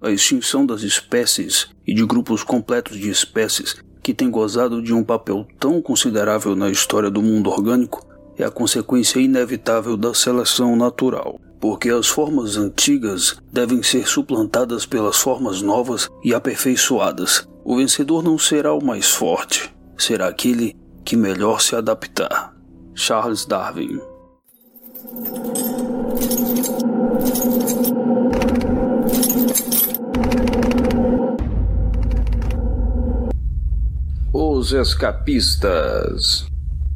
a extinção das espécies e de grupos completos de espécies que têm gozado de um papel tão considerável na história do mundo orgânico é a consequência inevitável da seleção natural, porque as formas antigas devem ser suplantadas pelas formas novas e aperfeiçoadas. O vencedor não será o mais forte, será aquele que melhor se adaptar. Charles Darwin. Os Escapistas.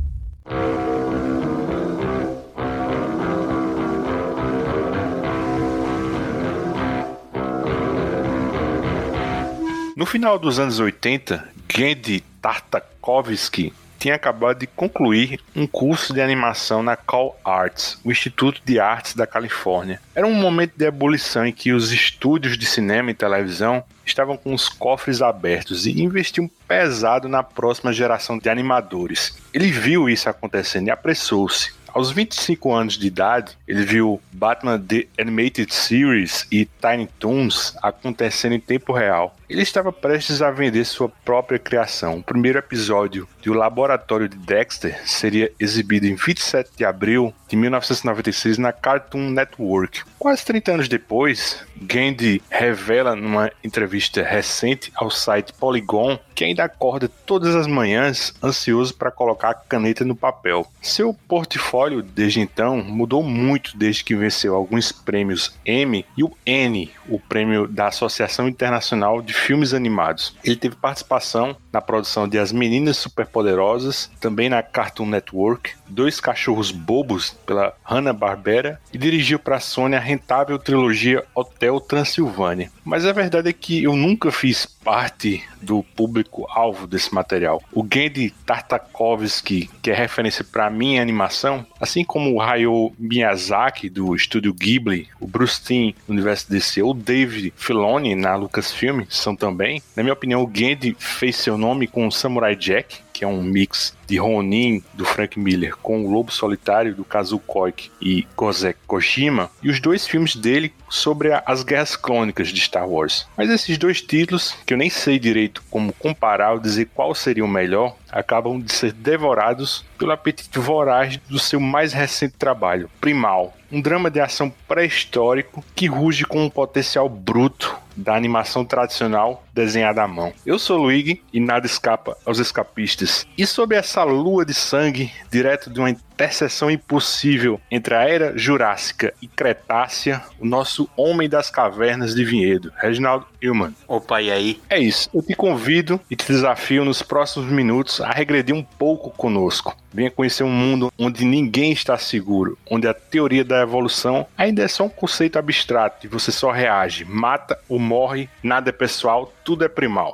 No final dos anos 80, Genndy Tartakovsky tinha acabado de concluir um curso de animação na Cal Arts, o Instituto de Artes da Califórnia. Era um momento de ebulição em que os estúdios de cinema e televisão estavam com os cofres abertos e investiam pesado na próxima geração de animadores. Ele viu isso acontecendo e apressou-se. Aos 25 anos de idade, ele viu Batman The Animated Series e Tiny Toons acontecendo em tempo real. Ele estava prestes a vender sua própria criação. O primeiro episódio de O Laboratório de Dexter seria exibido em 27 de abril de 1996 na Cartoon Network. Quase 30 anos depois, Genndy revela numa entrevista recente ao site Polygon que ainda acorda todas as manhãs ansioso para colocar a caneta no papel. Seu portfólio desde então mudou muito desde que venceu alguns prêmios Emmy e o Annie, o prêmio da Associação Internacional de Filmes Animados. Ele teve participação na produção de As Meninas Superpoderosas, também na Cartoon Network, Dois Cachorros Bobos pela Hanna-Barbera e dirigiu para a Sony a rentável trilogia Hotel Transilvânia. Mas a verdade é que eu nunca fiz parte do público-alvo desse material. O Genndy Tartakovsky, que é referência para mim em animação, assim como o Hayao Miyazaki do estúdio Ghibli, o Bruce Timm do universo DC, ou o Dave Filoni na Lucasfilm, são também. Na minha opinião, o Genndy fez seu nome com o Samurai Jack, que é um mix de Ronin, do Frank Miller, com o Lobo Solitário, do Kazuo Koike e Gozeki Kojima, e os dois filmes dele sobre as Guerras Clônicas de Star Wars. Mas esses dois títulos, que eu nem sei direito como comparar ou dizer qual seria o melhor, acabam de ser devorados pelo apetite voraz do seu mais recente trabalho, Primal, um drama de ação pré-histórico que ruge com um potencial bruto da animação tradicional desenhada à mão. Eu sou Luigi e nada escapa aos escapistas. E sob essa lua de sangue, direto de uma interseção impossível entre a Era Jurássica e Cretácea, o nosso Homem das Cavernas de Vinhedo, Reginaldo Hillman. Opa, e aí? É isso, eu te convido e te desafio nos próximos minutos a regredir um pouco conosco. Venha conhecer um mundo onde ninguém está seguro, onde a teoria da evolução ainda é só um conceito abstrato e você só reage, mata ou morre, nada é pessoal, tudo é primal.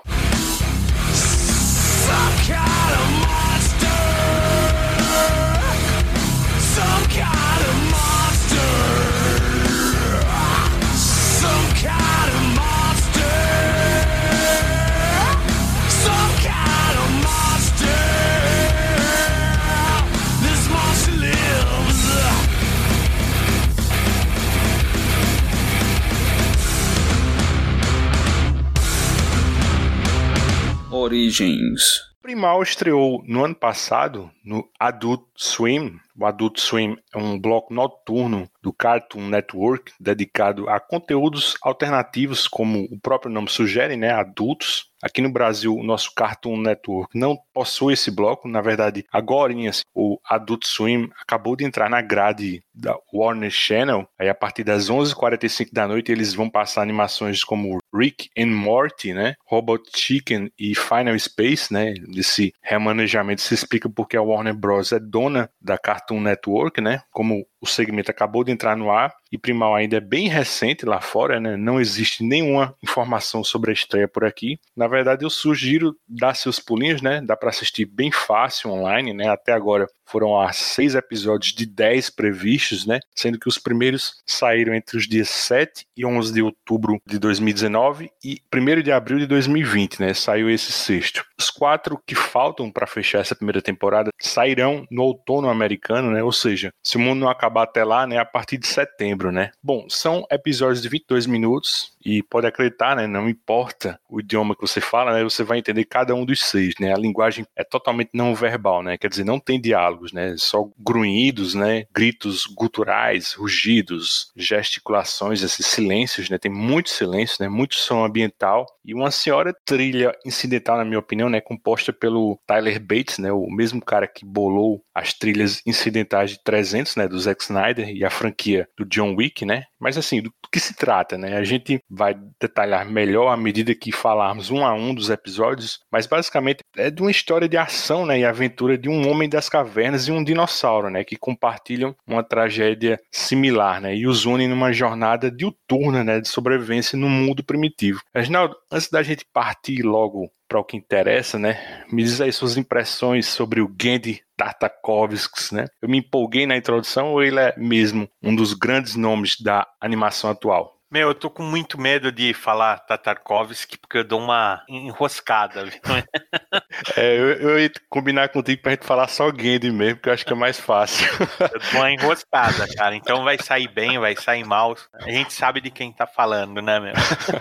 Origens. Primal estreou no ano passado no Adult Swim. O Adult Swim é um bloco noturno do Cartoon Network dedicado a conteúdos alternativos, como o próprio nome sugere, né, adultos. Aqui no Brasil, o nosso Cartoon Network não possui esse bloco. Na verdade, agora o Adult Swim acabou de entrar na grade da Warner Channel. Aí, a partir das 11h45 da noite, eles vão passar animações como Rick and Morty, né, Robot Chicken e Final Space, né. Esse remanejamento se explica porque a Warner Bros. É dona da Cartoon Network, né, como o segmento acabou de entrar no ar e Primal ainda é bem recente lá fora, né? Não existe nenhuma informação sobre a estreia por aqui. Na verdade, eu sugiro dar seus pulinhos, né? Dá para assistir bem fácil online, né? Até agora foram 6 episódios de 10 previstos, né? Sendo que os primeiros saíram entre os dias 7 e 11 de outubro de 2019 e 1º de abril de 2020, né? Saiu esse sexto. Os 4 que faltam para fechar essa primeira temporada sairão no outono americano, né? Ou seja, se o mundo não acabar até lá, né? A partir de setembro, né? Bom, são episódios de 22 minutos E pode acreditar, né? Não importa o idioma que você fala, né? Você vai entender cada um dos 6, né? A linguagem é totalmente não verbal, né? Quer dizer, não tem diálogos, né? Só grunhidos, né? Gritos guturais, rugidos, gesticulações, esses silêncios, né? Tem muito silêncio, né? Muito som ambiental e uma senhora trilha incidental, na minha opinião, né? Composta pelo Tyler Bates, né? O mesmo cara que bolou as trilhas incidentais de 300, né? Do Zack Snyder e a franquia do John Wick, né? Mas assim, do que se trata, né? A gente vai detalhar melhor à medida que falarmos um a um dos episódios, mas basicamente é de uma história de ação, né? E aventura de um homem das cavernas e um dinossauro, né? Que compartilham uma tragédia similar, né? E os unem numa jornada diuturna, né? De sobrevivência no mundo primitivo. Reginaldo, antes da gente partir logo para o que interessa, né? Me diz aí suas impressões sobre o Genndy Tartakovsky, né? Eu me empolguei na introdução ou ele é mesmo um dos grandes nomes da animação atual? Meu, eu tô com muito medo de falar Tartakovsky porque eu dou uma enroscada, viu? Eu ia combinar contigo pra gente falar só Genndy mesmo, porque eu acho que é mais fácil. Eu dou uma enroscada, cara. Então vai sair bem, vai sair mal. A gente sabe de quem tá falando, né, meu?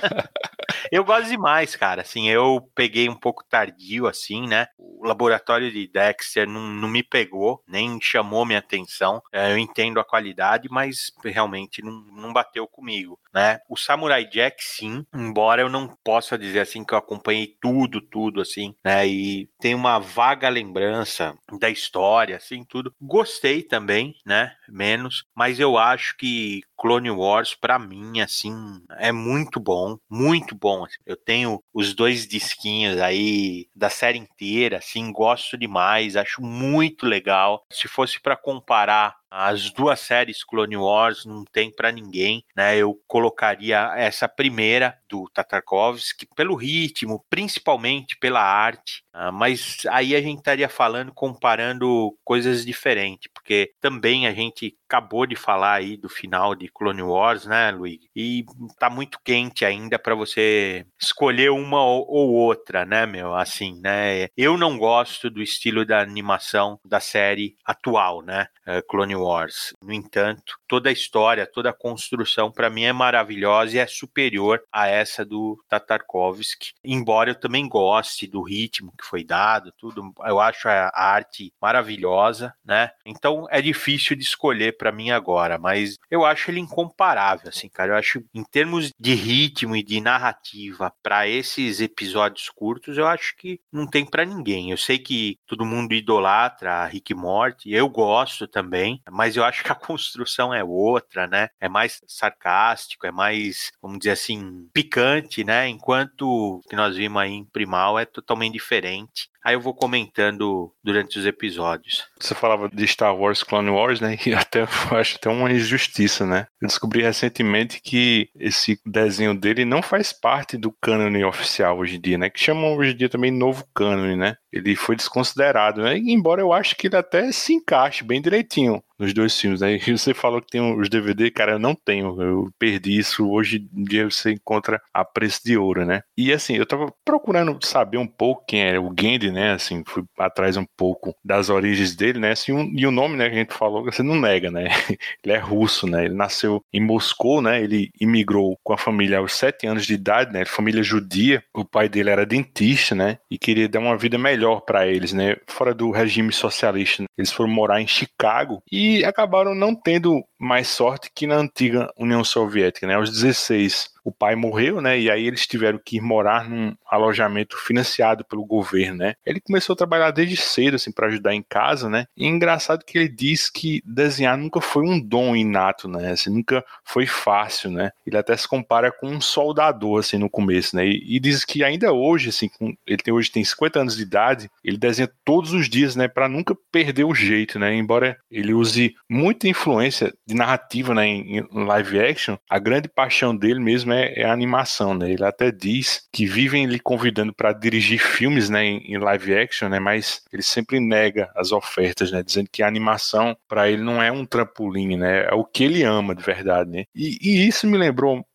Eu gosto demais, cara. Assim, eu peguei um pouco tardio, assim, né? O laboratório de Dexter não me pegou, nem chamou minha atenção. Eu entendo a qualidade, mas realmente não bateu comigo, né? O Samurai Jack, sim, embora eu não possa dizer, assim, que eu acompanhei tudo, assim, né? E tem uma vaga lembrança da história, assim, tudo. Gostei também, né? Menos, mas eu acho que Clone Wars, pra mim, assim, é muito bom, muito bom. Eu tenho os 2 disquinhos aí da série inteira, assim, gosto demais, acho muito legal. Se fosse pra comparar as 2 séries Clone Wars, não tem pra ninguém, né? Eu colocaria essa primeira do Tartakovsky pelo ritmo, principalmente pela arte, mas aí a gente estaria falando, comparando coisas diferentes, porque também a gente acabou de falar aí do final de Clone Wars, né, Luiz? E tá muito quente ainda para você escolher uma ou outra, né, meu? Assim, né? Eu não gosto do estilo da animação da série atual, né? Clone Wars. No entanto, toda a história, toda a construção para mim é maravilhosa e é superior a essa do Tartakovsky. Embora eu também goste do ritmo que foi dado, tudo, eu acho a arte maravilhosa, né? Então é difícil de escolher para mim agora, mas eu acho ele incomparável, assim, cara. Eu acho, em termos de ritmo e de narrativa para esses episódios curtos, eu acho que não tem para ninguém. Eu sei que todo mundo idolatra Rick e Morty, eu gosto também, mas eu acho que a construção é outra, né? É mais sarcástico, é mais, vamos dizer assim, picante, né? Enquanto o que nós vimos aí em Primal é totalmente diferente. Aí eu vou comentando durante os episódios. Você falava de Star Wars, Clone Wars, né? E até eu acho até uma injustiça, né? Eu descobri recentemente que esse desenho dele não faz parte do cânone oficial hoje em dia, né? Que chamam hoje em dia também novo cânone, né? Ele foi desconsiderado, né? Embora eu acho que ele até se encaixe bem direitinho nos 2 filmes, né? E você falou que tem os DVD, cara, eu não tenho, eu perdi isso. Hoje em dia você encontra a preço de ouro, né? E assim, eu tava procurando saber um pouco quem é o Genndy, né? Assim, fui atrás um pouco das origens dele, né? Assim, e o nome, né, que a gente falou, você não nega, né? Ele é russo, né? Ele nasceu em Moscou, né? Ele imigrou com a família aos 7 anos de idade, né? Família judia. O pai dele era dentista, né? E queria dar uma vida melhor para eles, né? Fora do regime socialista, né? Eles foram morar em Chicago e acabaram não tendo mais sorte que na antiga União Soviética, né? Aos 16, o pai morreu, né? E aí eles tiveram que ir morar num alojamento financiado pelo governo, né? Ele começou a trabalhar desde cedo, assim, para ajudar em casa, né? E é engraçado que ele diz que desenhar nunca foi um dom inato, né? Assim, nunca foi fácil, né? Ele até se compara com um soldador, assim, no começo, né? E diz que ainda hoje, assim, hoje tem 50 anos de idade, ele desenha todos os dias, né? Para nunca perder o jeito, né? Embora ele use muita influência de narrativa, né? Em live action, a grande paixão dele mesmo é a animação, né? Ele até diz que vivem lhe convidando para dirigir filmes, né, em live action, né, mas ele sempre nega as ofertas, né, dizendo que a animação para ele não é um trampolim, né, é o que ele ama de verdade, né? E isso me lembrou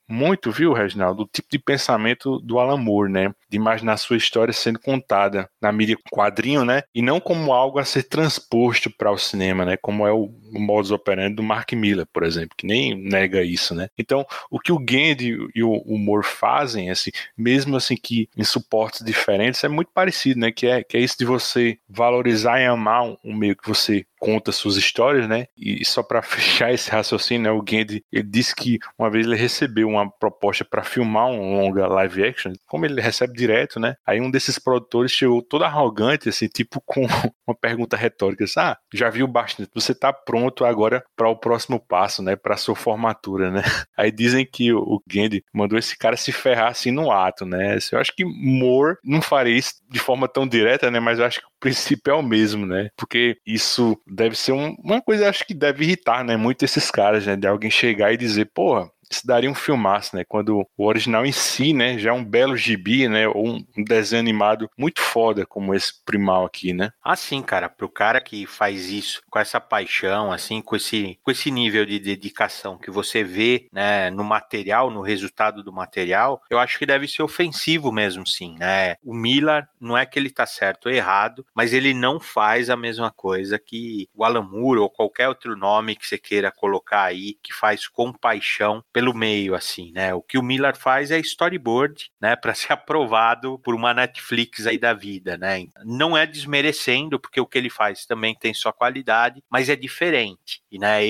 muito, viu, Reginaldo, do tipo de pensamento do Alan Moore, né? De imaginar sua história sendo contada na mídia quadrinho, né? E não como algo a ser transposto para o cinema, né? Como é o modus operandi do Mark Millar, por exemplo, que nem nega isso, né? Então, o que o Gand e o Moore fazem, assim, mesmo assim que em suportes diferentes, é muito parecido, né? Que é isso de você valorizar e amar um meio que você conta suas histórias, né? E só para fechar esse raciocínio, né, o Gand, ele disse que uma vez ele recebeu uma proposta para filmar um longa live action, como ele recebe direto, né? Aí um desses produtores chegou todo arrogante, assim, tipo com uma pergunta retórica, assim, já viu bastante, você tá pronto agora para o próximo passo, né? Para sua formatura, né? Aí dizem que o Gand mandou esse cara se ferrar assim no ato, né? Eu acho que Moore não faria isso de forma tão direta, né? Mas eu acho que o princípio é o mesmo, né? Porque isso deve ser uma coisa, acho que deve irritar, né? Muito esses caras, né? De alguém chegar e dizer, porra, isso daria um filmaço, né? Quando o original em si, né? Já é um belo gibi, né? Ou um desenho animado muito foda, como esse Primal aqui, né? Assim, cara, pro cara que faz isso com essa paixão, assim, com esse nível de dedicação que você vê, né, no material, no resultado do material, eu acho que deve ser ofensivo mesmo, sim, né? O Millar, não é que ele tá certo ou errado, mas ele não faz a mesma coisa que o Alan Moore ou qualquer outro nome que você queira colocar aí, que faz com paixão pelo meio, assim, né? O que o Millar faz é storyboard, né, para ser aprovado por uma Netflix aí da vida, né? Não é desmerecendo, porque o que ele faz também tem sua qualidade, mas é diferente. E, né,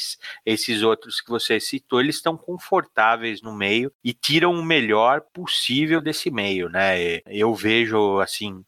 esses outros que você citou, eles estão confortáveis no meio e tiram o melhor possível desse meio, né? Eu vejo, assim,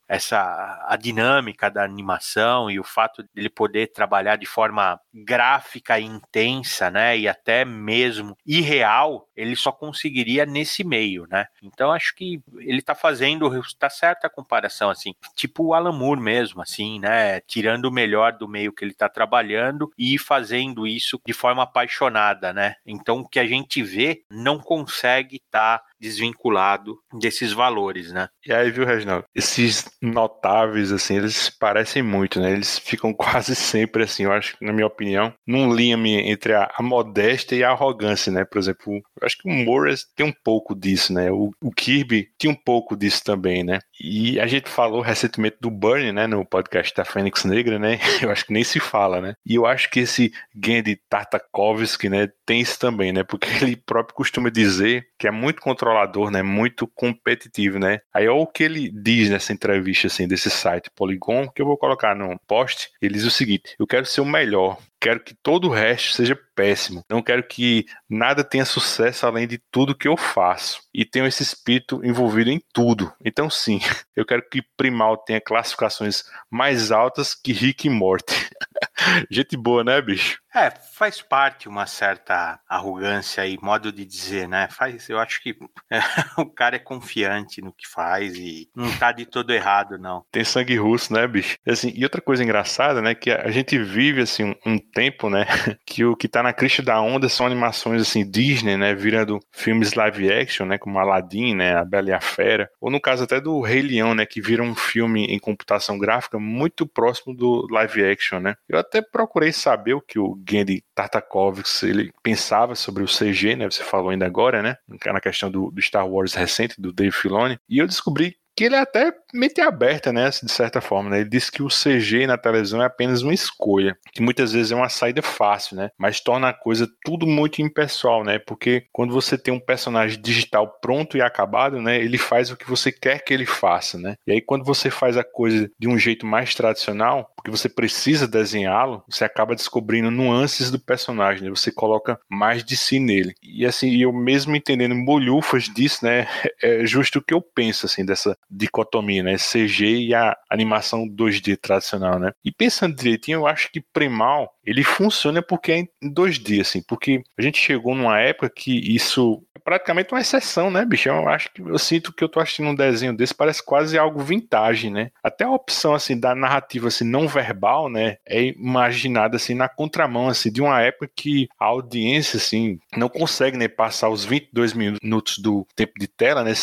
a dinâmica da animação e o fato de ele poder trabalhar de forma gráfica e intensa, né, e até mesmo irreal, ele só conseguiria nesse meio, né? Então acho que ele tá certa a comparação, assim, tipo o Alan Moore mesmo, assim, né, tirando o melhor do meio que ele tá trabalhando e fazendo isso de forma apaixonada, né? Então o que a gente vê não consegue estar desvinculado desses valores, né? E aí, viu, Reginaldo? Esses notáveis, assim, eles parecem muito, né? Eles ficam quase sempre, assim, eu acho, na minha opinião, num limite entre a modéstia e a arrogância, né? Por exemplo, eu acho que o Moore tem um pouco disso, né? O Kirby tinha um pouco disso também, né? E a gente falou recentemente do Burnie, né? No podcast da Fênix Negra, né? Eu acho que nem se fala, né? E eu acho que esse Genndy Tartakovsky, né? Tem isso também, né? Porque ele próprio costuma dizer que é muito controlador, né? Muito competitivo, né? Aí olha o que ele diz nessa entrevista, assim, desse site Polygon, que eu vou colocar no post. Ele diz o seguinte: eu quero ser o melhor. Quero que todo o resto seja péssimo. Não quero que nada tenha sucesso além de tudo que eu faço. E tenho esse espírito envolvido em tudo. Então, sim, eu quero que Primal tenha classificações mais altas que Rick e Morty. Gente boa, né, bicho? Faz parte uma certa arrogância e modo de dizer, né? Eu acho que o cara é confiante no que faz e não tá de todo errado, não. Tem sangue russo, né, bicho? Assim, e outra coisa engraçada, né, que a gente vive, assim, um tempo, né, que o que tá na crista da onda são animações, assim, Disney, né, virando filmes live action, né, como Aladdin, né, A Bela e a Fera, ou no caso até do Rei Leão, né, que vira um filme em computação gráfica muito próximo do live action, né. Eu até procurei saber o que o Genndy Tartakovsky ele pensava sobre o CG, né? Você falou ainda agora, né? Na questão do Star Wars recente, do Dave Filoni. E eu descobri que ele é até mente aberta, né, de certa forma, né? Ele disse que o CG na televisão é apenas uma escolha, que muitas vezes é uma saída fácil, né? Mas torna a coisa tudo muito impessoal, né? Porque quando você tem um personagem digital pronto e acabado, né, ele faz o que você quer que ele faça, né? E aí quando você faz a coisa de um jeito mais tradicional, porque você precisa desenhá-lo, você acaba descobrindo nuances do personagem, né? Você coloca mais de si nele. E assim, eu mesmo entendendo bolhufas disso, né, é justo o que eu penso, assim, dessa dicotomia, né? CG e a animação 2D tradicional, né? E pensando direitinho, eu acho que Primal, ele funciona porque é em 2D, assim, porque a gente chegou numa época que isso é praticamente uma exceção, né, bicho? Eu sinto que eu tô assistindo um desenho desse, parece quase algo vintage, né? Até a opção, assim, da narrativa, assim, não verbal, né, é imaginada, assim, na contramão, assim, de uma época que a audiência, assim, não consegue, né, passar os 22 minutos do tempo de tela, né, sem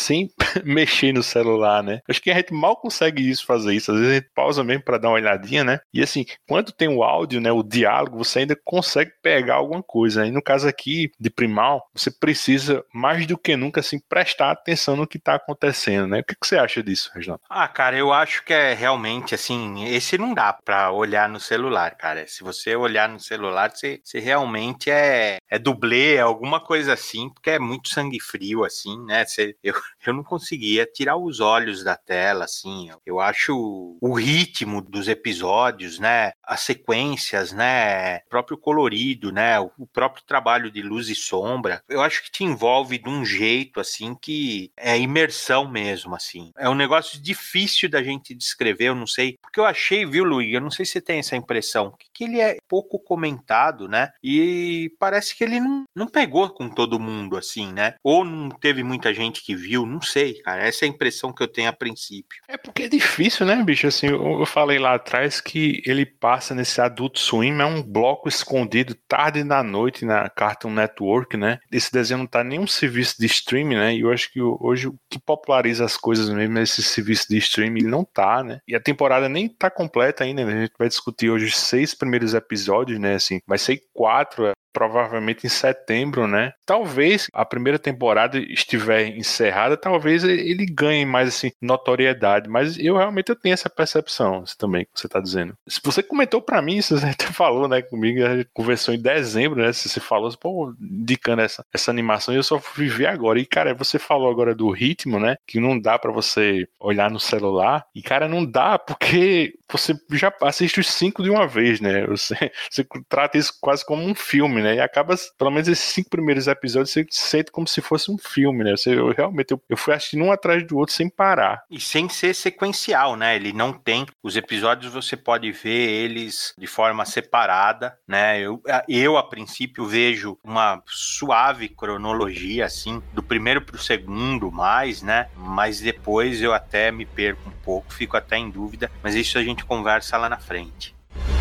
mexer no celular, né? Acho que a gente mal consegue fazer isso. Às vezes a gente pausa mesmo para dar uma olhadinha, né? E assim, quando tem o áudio, né, o diálogo, você ainda consegue pegar alguma coisa, né? E no caso aqui de Primal, você precisa mais do que nunca assim prestar atenção no que está acontecendo, né? O que você acha disso, Reginaldo? Cara, eu acho que é realmente assim, esse não dá pra olhar no celular, cara. Se você olhar no celular, você realmente é dublê, é alguma coisa assim, porque é muito sangue frio, assim, né? Eu não conseguia tirar os olhos da tela, assim. Eu acho o ritmo dos episódios, né? As sequências, né? O próprio colorido, né? O próprio trabalho de luz e sombra. Eu acho que te envolve de um jeito, assim, que é imersão mesmo, assim. É um negócio difícil da gente descrever, eu não sei. Porque eu achei, viu, Luiz? Eu não sei se você tem essa impressão, que ele é pouco comentado, né? E parece que ele não pegou com todo mundo, assim, né? Ou não teve muita gente que viu, não sei, cara. Essa é a impressão que eu tenho a princípio. É porque é difícil, né, bicho? Assim, eu falei lá atrás que ele passa nesse Adult Swim, é um bloco escondido tarde da noite na Cartoon Network, né? Esse desenho não tá em nenhum serviço de streaming, né? E eu acho que hoje o que populariza as coisas mesmo é esse serviço de streaming, ele não tá, né? E a temporada nem tá completa ainda, né? A gente vai discutir hoje os 6 primeiros episódios, né? Assim, vai ser 4, provavelmente em setembro, né? Talvez a primeira temporada estiver encerrada, talvez ele ganhe mais assim notoriedade, mas eu realmente tenho essa percepção também que você tá dizendo. Se você comentou pra mim, você até falou, né, comigo, a gente conversou em dezembro, né? Você falou, pô, indicando essa animação, e eu só fui ver agora. E cara, você falou agora do ritmo, né? Que não dá pra você olhar no celular. E cara, não dá porque você já assiste os 5 de uma vez, né? Você trata isso quase como um filme, né? E acaba, pelo menos esses 5 primeiros episódios, você sente como se fosse um filme, né? Eu fui assistindo um atrás do outro sem parar. E sem ser sequencial, né? Ele não tem. Os episódios você pode ver eles de forma separada, né? Eu a princípio, vejo uma suave cronologia, assim, do primeiro pro segundo, mais, né? Mas depois eu até me perco um pouco, fico até em dúvida. Mas isso a gente conversa lá na frente.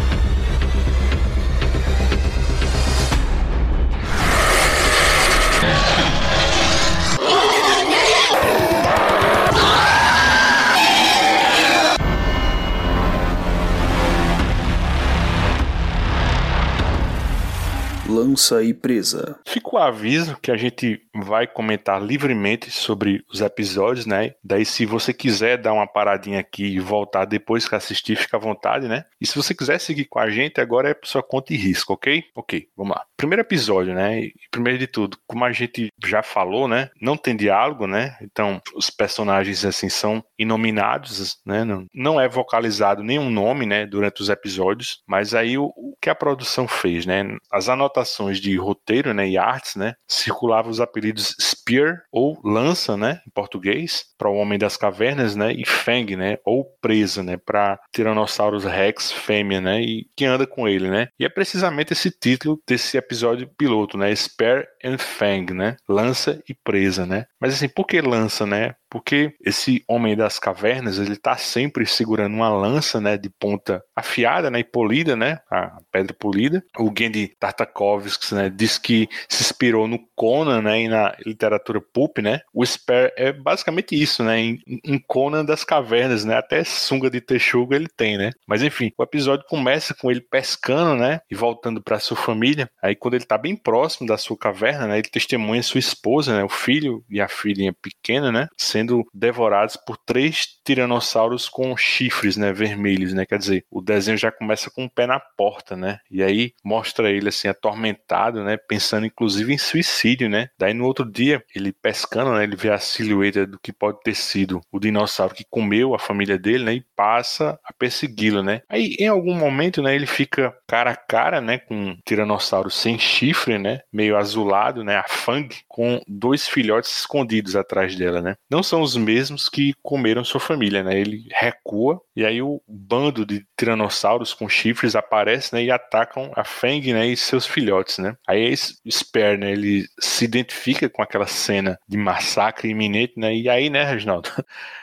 Lança e Presa. Fica o aviso que a gente vai comentar livremente sobre os episódios, né? Daí, se você quiser dar uma paradinha aqui e voltar depois que assistir, fica à vontade, né? E se você quiser seguir com a gente, agora é por sua conta e risco, ok? Ok, vamos lá. Primeiro episódio, né? E primeiro de tudo, como a gente já falou, né? Não tem diálogo, né? Então, os personagens, assim, são inominados, né? Não é vocalizado nenhum nome, né? Durante os episódios, mas aí o que a produção fez, né? As anotações de roteiro, né? E artes, né? Circulavam os apelidos Spear ou Lança, né? Em português, para o Homem das Cavernas, né? E Fang, né? Ou Presa, né? Para Tyrannosaurus Rex fêmea, né? E que anda com ele, né? E é precisamente esse título desse episódio piloto, né? Spear and Fang, né? Lança e Presa, né? Mas assim, por que lança, né? Porque esse Homem das Cavernas, ele tá sempre segurando uma lança, né, de ponta afiada, né, e polida, né, a pedra polida. O Genndy Tartakovsky, né, diz que se inspirou no Conan, né, e na literatura pulp, né. O Spear é basicamente isso, né, em Conan das Cavernas, né, até sunga de texugo ele tem, né. Mas enfim, o episódio começa com ele pescando, né, e voltando para sua família. Aí quando ele tá bem próximo da sua caverna, né, ele testemunha sua esposa, né, o filho e a filhinha pequena, né, sendo devorados por 3 tiranossauros com chifres, né, vermelhos, né, quer dizer, o desenho já começa com o pé na porta, né, e aí mostra ele assim atormentado, né, pensando inclusive em suicídio, né, daí no outro dia, ele pescando, né, ele vê a silhueta do que pode ter sido o dinossauro que comeu a família dele, né, e passa a persegui-lo, né, aí em algum momento, né, ele fica cara a cara, né, com um tiranossauro sem chifre, né, meio azulado, né, a Fang, com 2 filhotes escondidos atrás dela, né, não são os mesmos que comeram sua família, né? Ele recua e aí o bando de tiranossauros com chifres aparece, né? E atacam a Fang, né? E seus filhotes, né? Aí esse Spear, né? Ele se identifica com aquela cena de massacre iminente, né? E aí, né, Reginaldo?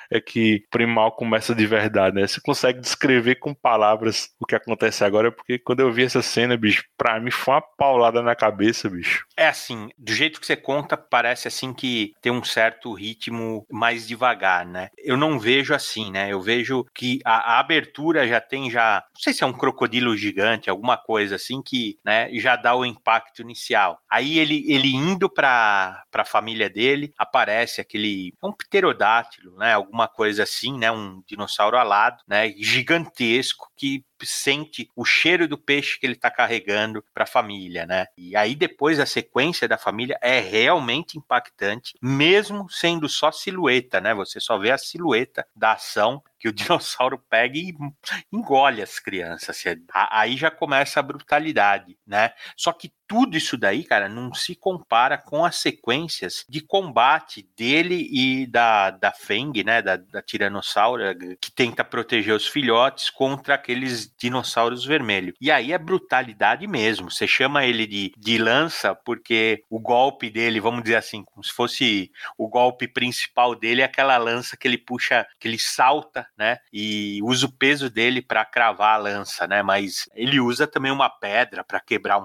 é que Primal começa de verdade, né? Você consegue descrever com palavras o que acontece agora, porque quando eu vi essa cena, bicho, pra mim foi uma paulada na cabeça, bicho. É assim, do jeito que você conta, parece assim que tem um certo ritmo mais devagar, né? Eu não vejo assim, né? Eu vejo que a abertura não sei se é um crocodilo gigante, alguma coisa assim que, né, já dá o impacto inicial. Aí ele indo pra família dele, aparece um pterodátilo, né? Alguma coisa assim, né? Um dinossauro alado, né? Gigantesco que sente o cheiro do peixe que ele está carregando para a família, né? E aí depois a sequência da família é realmente impactante, mesmo sendo só silhueta, né? Você só vê a silhueta da ação que o dinossauro pega e engole as crianças. Aí já começa a brutalidade, né? Só que tudo isso daí, cara, não se compara com as sequências de combate dele e da Feng, né, da Tiranossauro, que tenta proteger os filhotes contra aqueles dinossauros vermelhos. E aí é brutalidade mesmo. Você chama ele de lança porque o golpe dele, vamos dizer assim, como se fosse o golpe principal dele, é aquela lança que ele puxa, que ele salta, né, e usa o peso dele para cravar a lança, né, mas ele usa também uma pedra para quebrar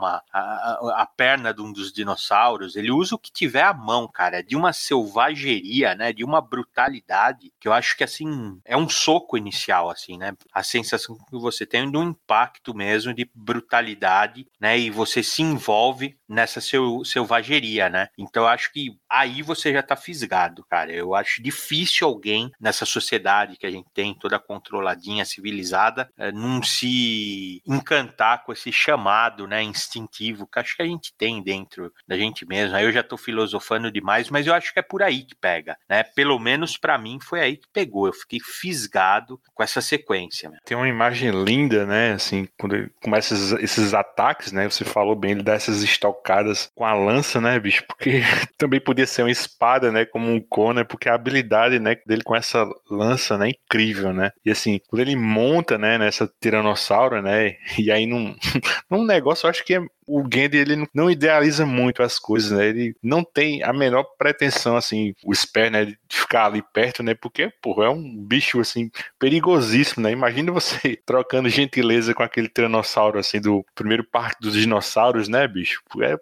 a perna de um dos dinossauros. Ele usa o que tiver à mão, cara, de uma selvageria, né, de uma brutalidade, que eu acho que, assim, é um soco inicial, assim, né, a sensação que você tem de um impacto mesmo, de brutalidade, né, e você se envolve nessa selvageria, né, então eu acho que aí você já tá fisgado, cara. Eu acho difícil alguém nessa sociedade que a gente tem, toda controladinha, civilizada, não se encantar com esse chamado, né, instintivo, que acho que a gente tem dentro da gente mesmo. Aí eu já tô filosofando demais, mas eu acho que é por aí que pega, né? Pelo menos pra mim foi aí que pegou. Eu fiquei fisgado com essa sequência. Né? Tem uma imagem linda, né? Assim, quando ele começa esses ataques, né? Você falou bem, ele dá essas estocadas com a lança, né, bicho? Porque também podia ser uma espada, né? Como um Conan, porque a habilidade, né, dele com essa lança, né? Incrível, né? E assim, quando ele monta, né, nessa tiranossauro, né? E aí num negócio, eu acho que o Genndy, ele não idealiza muito as coisas, né? Ele não tem a menor pretensão, assim, o Spear, né, de ficar ali perto, né? Porque, porra, é um bicho, assim, perigosíssimo, né? Imagina você trocando gentileza com aquele tiranossauro, assim, do primeiro parque dos dinossauros, né, bicho?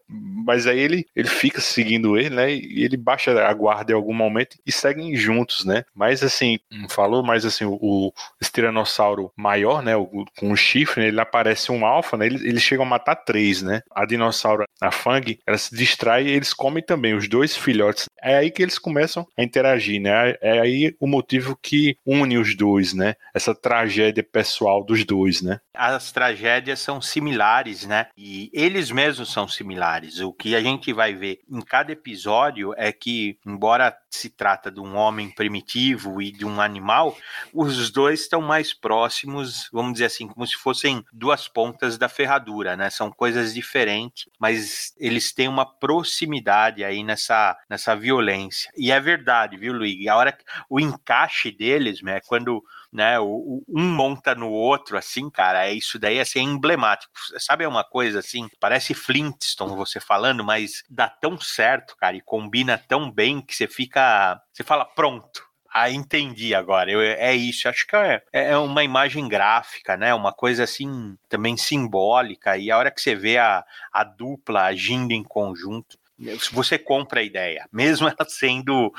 Mas aí ele fica seguindo ele, né? E ele baixa a guarda em algum momento e seguem juntos, né? Mas, assim, não falou, mas, assim, esse tiranossauro maior, né? Com o chifre, né, ele aparece um alfa, né? Eles chegam a matar 3, né? A dinossauro, a Fang, ela se distrai e eles comem também os 2 filhotes. É aí que eles começam a interagir, né? É aí o motivo que une os 2, né? Essa tragédia pessoal dos 2, né? As tragédias são similares, né? E eles mesmos são similares. O que a gente vai ver em cada episódio é que, embora se trata de um homem primitivo e de um animal, os 2 estão mais próximos, vamos dizer assim, como se fossem 2 pontas da ferradura, né? São coisas diferentes, mas eles têm uma proximidade aí nessa violência. E é verdade, viu, Luigi? A hora que o encaixe deles, né, quando, né, um monta no outro, assim, cara, isso daí é assim, emblemático. Sabe uma coisa assim, parece Flintstone você falando, mas dá tão certo, cara, e combina tão bem que você fala, pronto. Ah, entendi agora. É isso. Acho que é uma imagem gráfica, né? Uma coisa assim também simbólica. E a hora que você vê a dupla agindo em conjunto, você compra a ideia, mesmo ela sendo,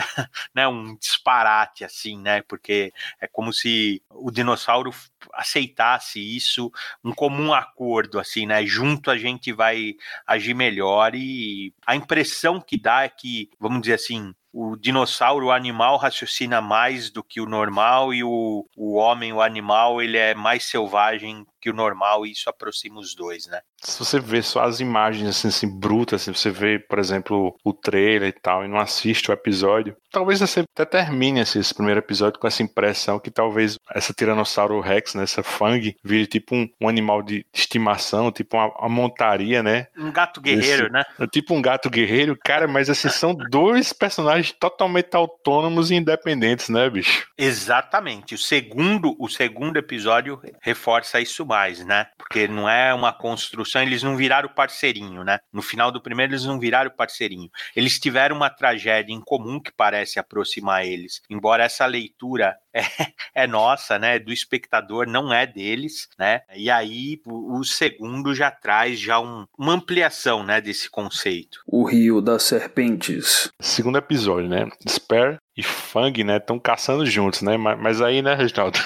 né, um disparate assim, né? Porque é como se o dinossauro aceitasse isso, um comum acordo assim, né? Junto a gente vai agir melhor, e a impressão que dá é que, vamos dizer assim, o dinossauro, o animal, raciocina mais do que o normal, e o homem, o animal, ele é mais selvagem que o normal, e isso aproxima os 2, né? Se você vê só as imagens assim brutas, assim, você vê, por exemplo, o trailer e tal, e não assiste o episódio, talvez você até termine esse primeiro episódio com essa impressão que talvez essa Tiranossauro Rex, né, essa Fang, vire tipo um animal de estimação, tipo uma montaria, né? Um gato guerreiro, né? Tipo um gato guerreiro, cara, mas assim, são 2 personagens totalmente autônomos e independentes, né, bicho? Exatamente. O segundo episódio reforça isso mais, né? Porque não é uma construção, eles não viraram parceirinho, né? No final do primeiro eles não viraram parceirinho. Eles tiveram uma tragédia em comum que parece aproximar eles. Embora essa leitura é nossa, né? Do espectador, não é deles, né? E aí o segundo já traz uma ampliação, né, desse conceito. O Rio das Serpentes. Segundo episódio, né? Spare e Fang, né, estão caçando juntos, né? Mas aí, né, Reginaldo?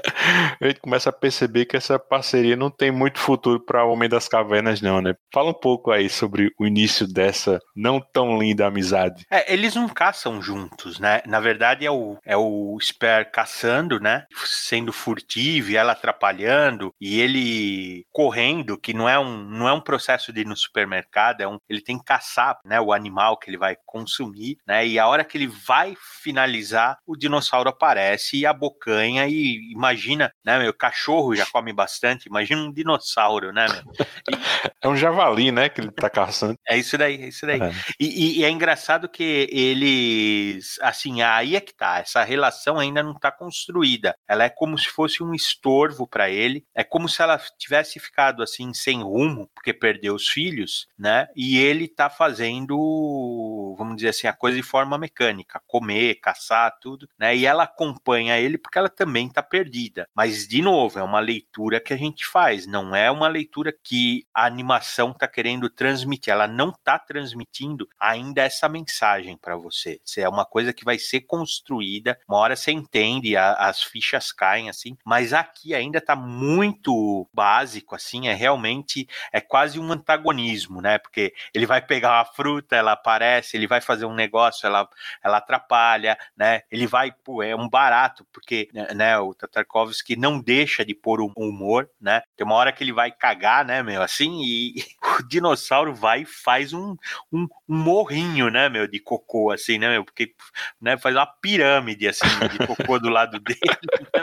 A gente começa a perceber que essa parceria não tem muito futuro para o Homem das Cavernas, não, né? Fala um pouco aí sobre o início dessa não tão linda amizade. Eles não caçam juntos, né? Na verdade, é o Spare caçando, né? Sendo furtivo, e ela atrapalhando, e ele correndo, que não é um processo de ir no supermercado, ele tem que caçar, né, o animal que ele vai consumir, né? E a hora que ele vai finalizar, o dinossauro aparece e abocanha, e imagina, né, meu, cachorro já come bastante, imagina um dinossauro, né, meu? É um javali, né, que ele tá caçando. É isso daí. E é engraçado que eles, assim, aí é que tá, essa relação ainda não tá construída, ela é como se fosse um estorvo para ele, é como se ela tivesse ficado, assim, sem rumo, porque perdeu os filhos, né, e ele tá fazendo, vamos dizer assim, a coisa de forma mecânica, comer, caçar, tudo, né, e ela acompanha ele porque ela também tá perdida, mas, de novo, é uma leitura que a gente faz, não é uma leitura que a animação tá querendo transmitir, ela não tá transmitindo ainda essa mensagem para você, é uma coisa que vai ser construída, uma hora você entende, as fichas caem, assim, mas aqui ainda tá muito básico, assim, realmente, quase um antagonismo, né, porque ele vai pegar uma fruta, ela aparece, ele vai fazer um negócio, ela atrapalha, né, ele vai, é um barato, porque, né, o Tartakovsky não deixa de pôr o humor, né, tem uma hora que ele vai cagar, né, meu, assim, e o dinossauro vai e faz um morrinho, né, meu, de cocô, assim, né, meu, porque, né, faz uma pirâmide, assim, de cocô do lado dele, né,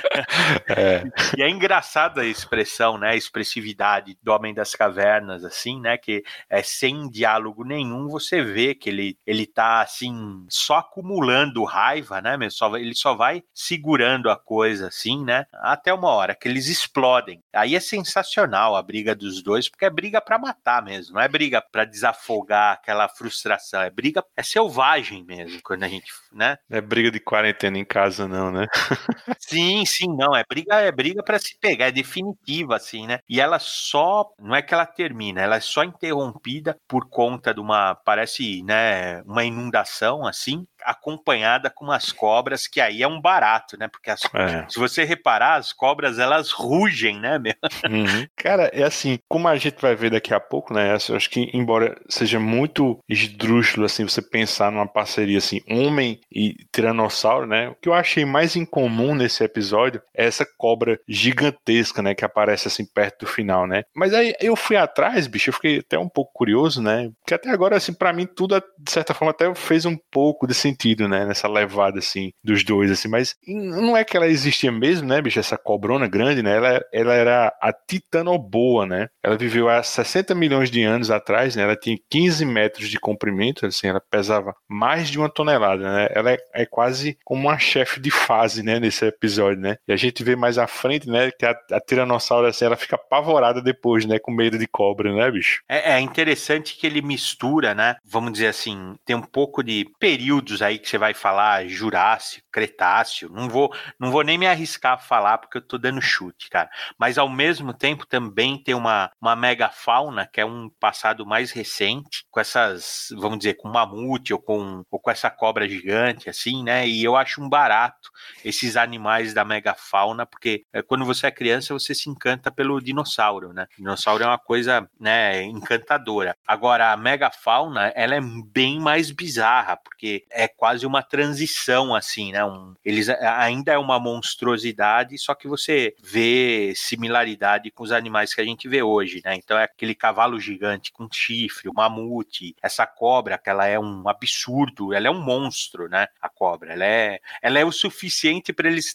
meu? E é engraçada a expressão, né, a expressividade do Homem das Cavernas, assim, né, que sem diálogo nenhum, você vê que ele tá, assim, só acumulando raiva, né, meu, ele só vai segurando a coisa, assim, né, até uma hora que eles explodem. Aí é sensacional a briga dos dois, porque é briga pra matar mesmo, não é briga pra desafogar aquela frustração, é selvagem mesmo, quando a gente, né? Não é briga de quarentena em casa, não, né? Sim, não, é briga para se pegar, é definitiva, assim, né? E ela não é que ela termina, ela é só interrompida por conta de parece, né, uma inundação, assim, acompanhada com umas cobras, que aí é um barato, né? Porque se você reparar, as cobras, elas rugem, né, meu? Uhum. Cara, é assim, como a gente vai ver daqui a pouco, né, eu acho que, embora seja muito esdrúxulo, assim, você pensar numa parceria, assim, homem e tiranossauro, né, o que eu achei mais incomum nesse episódio é essa cobra gigantesca, né, que aparece, assim, perto do final, né, mas aí eu fui atrás, bicho, eu fiquei até um pouco curioso, né, porque até agora, assim, pra mim, tudo, de certa forma, até fez um pouco de sentido, né, nessa levada, assim, dos dois, assim, mas não é que ela existia mesmo, né, bicho, essa cobrona grande, né, ela era a Titanoboa, né? Ela viveu há 60 milhões de anos atrás, né? Ela tinha 15 metros de comprimento, assim, ela pesava mais de 1 tonelada, né? Ela é quase como uma chefe de fase, né? Nesse episódio, né? E a gente vê mais à frente, né? Que a tiranossauro, assim, ela fica apavorada depois, né? Com medo de cobra, né, bicho? É interessante que ele mistura, né? Vamos dizer assim, tem um pouco de períodos aí que você vai falar, Jurássico, Cretáceo, não vou nem me arriscar a falar porque eu tô dando chute, cara. Mas ao mesmo tempo também tem uma megafauna, que é um passado mais recente, com essas, vamos dizer, com mamute ou com essa cobra gigante, assim, né? E eu acho um barato esses animais da megafauna, porque quando você é criança, você se encanta pelo dinossauro, né? O dinossauro é uma coisa, né, encantadora. Agora, a megafauna, ela é bem mais bizarra, porque é quase uma transição, assim, né? Eles ainda é uma monstruosidade, só que você vê similaridade com os animais que a gente vê hoje, né? Então é aquele cavalo gigante com chifre, o mamute, essa cobra, que ela é um absurdo, ela é um monstro, né? A cobra, ela é o suficiente para eles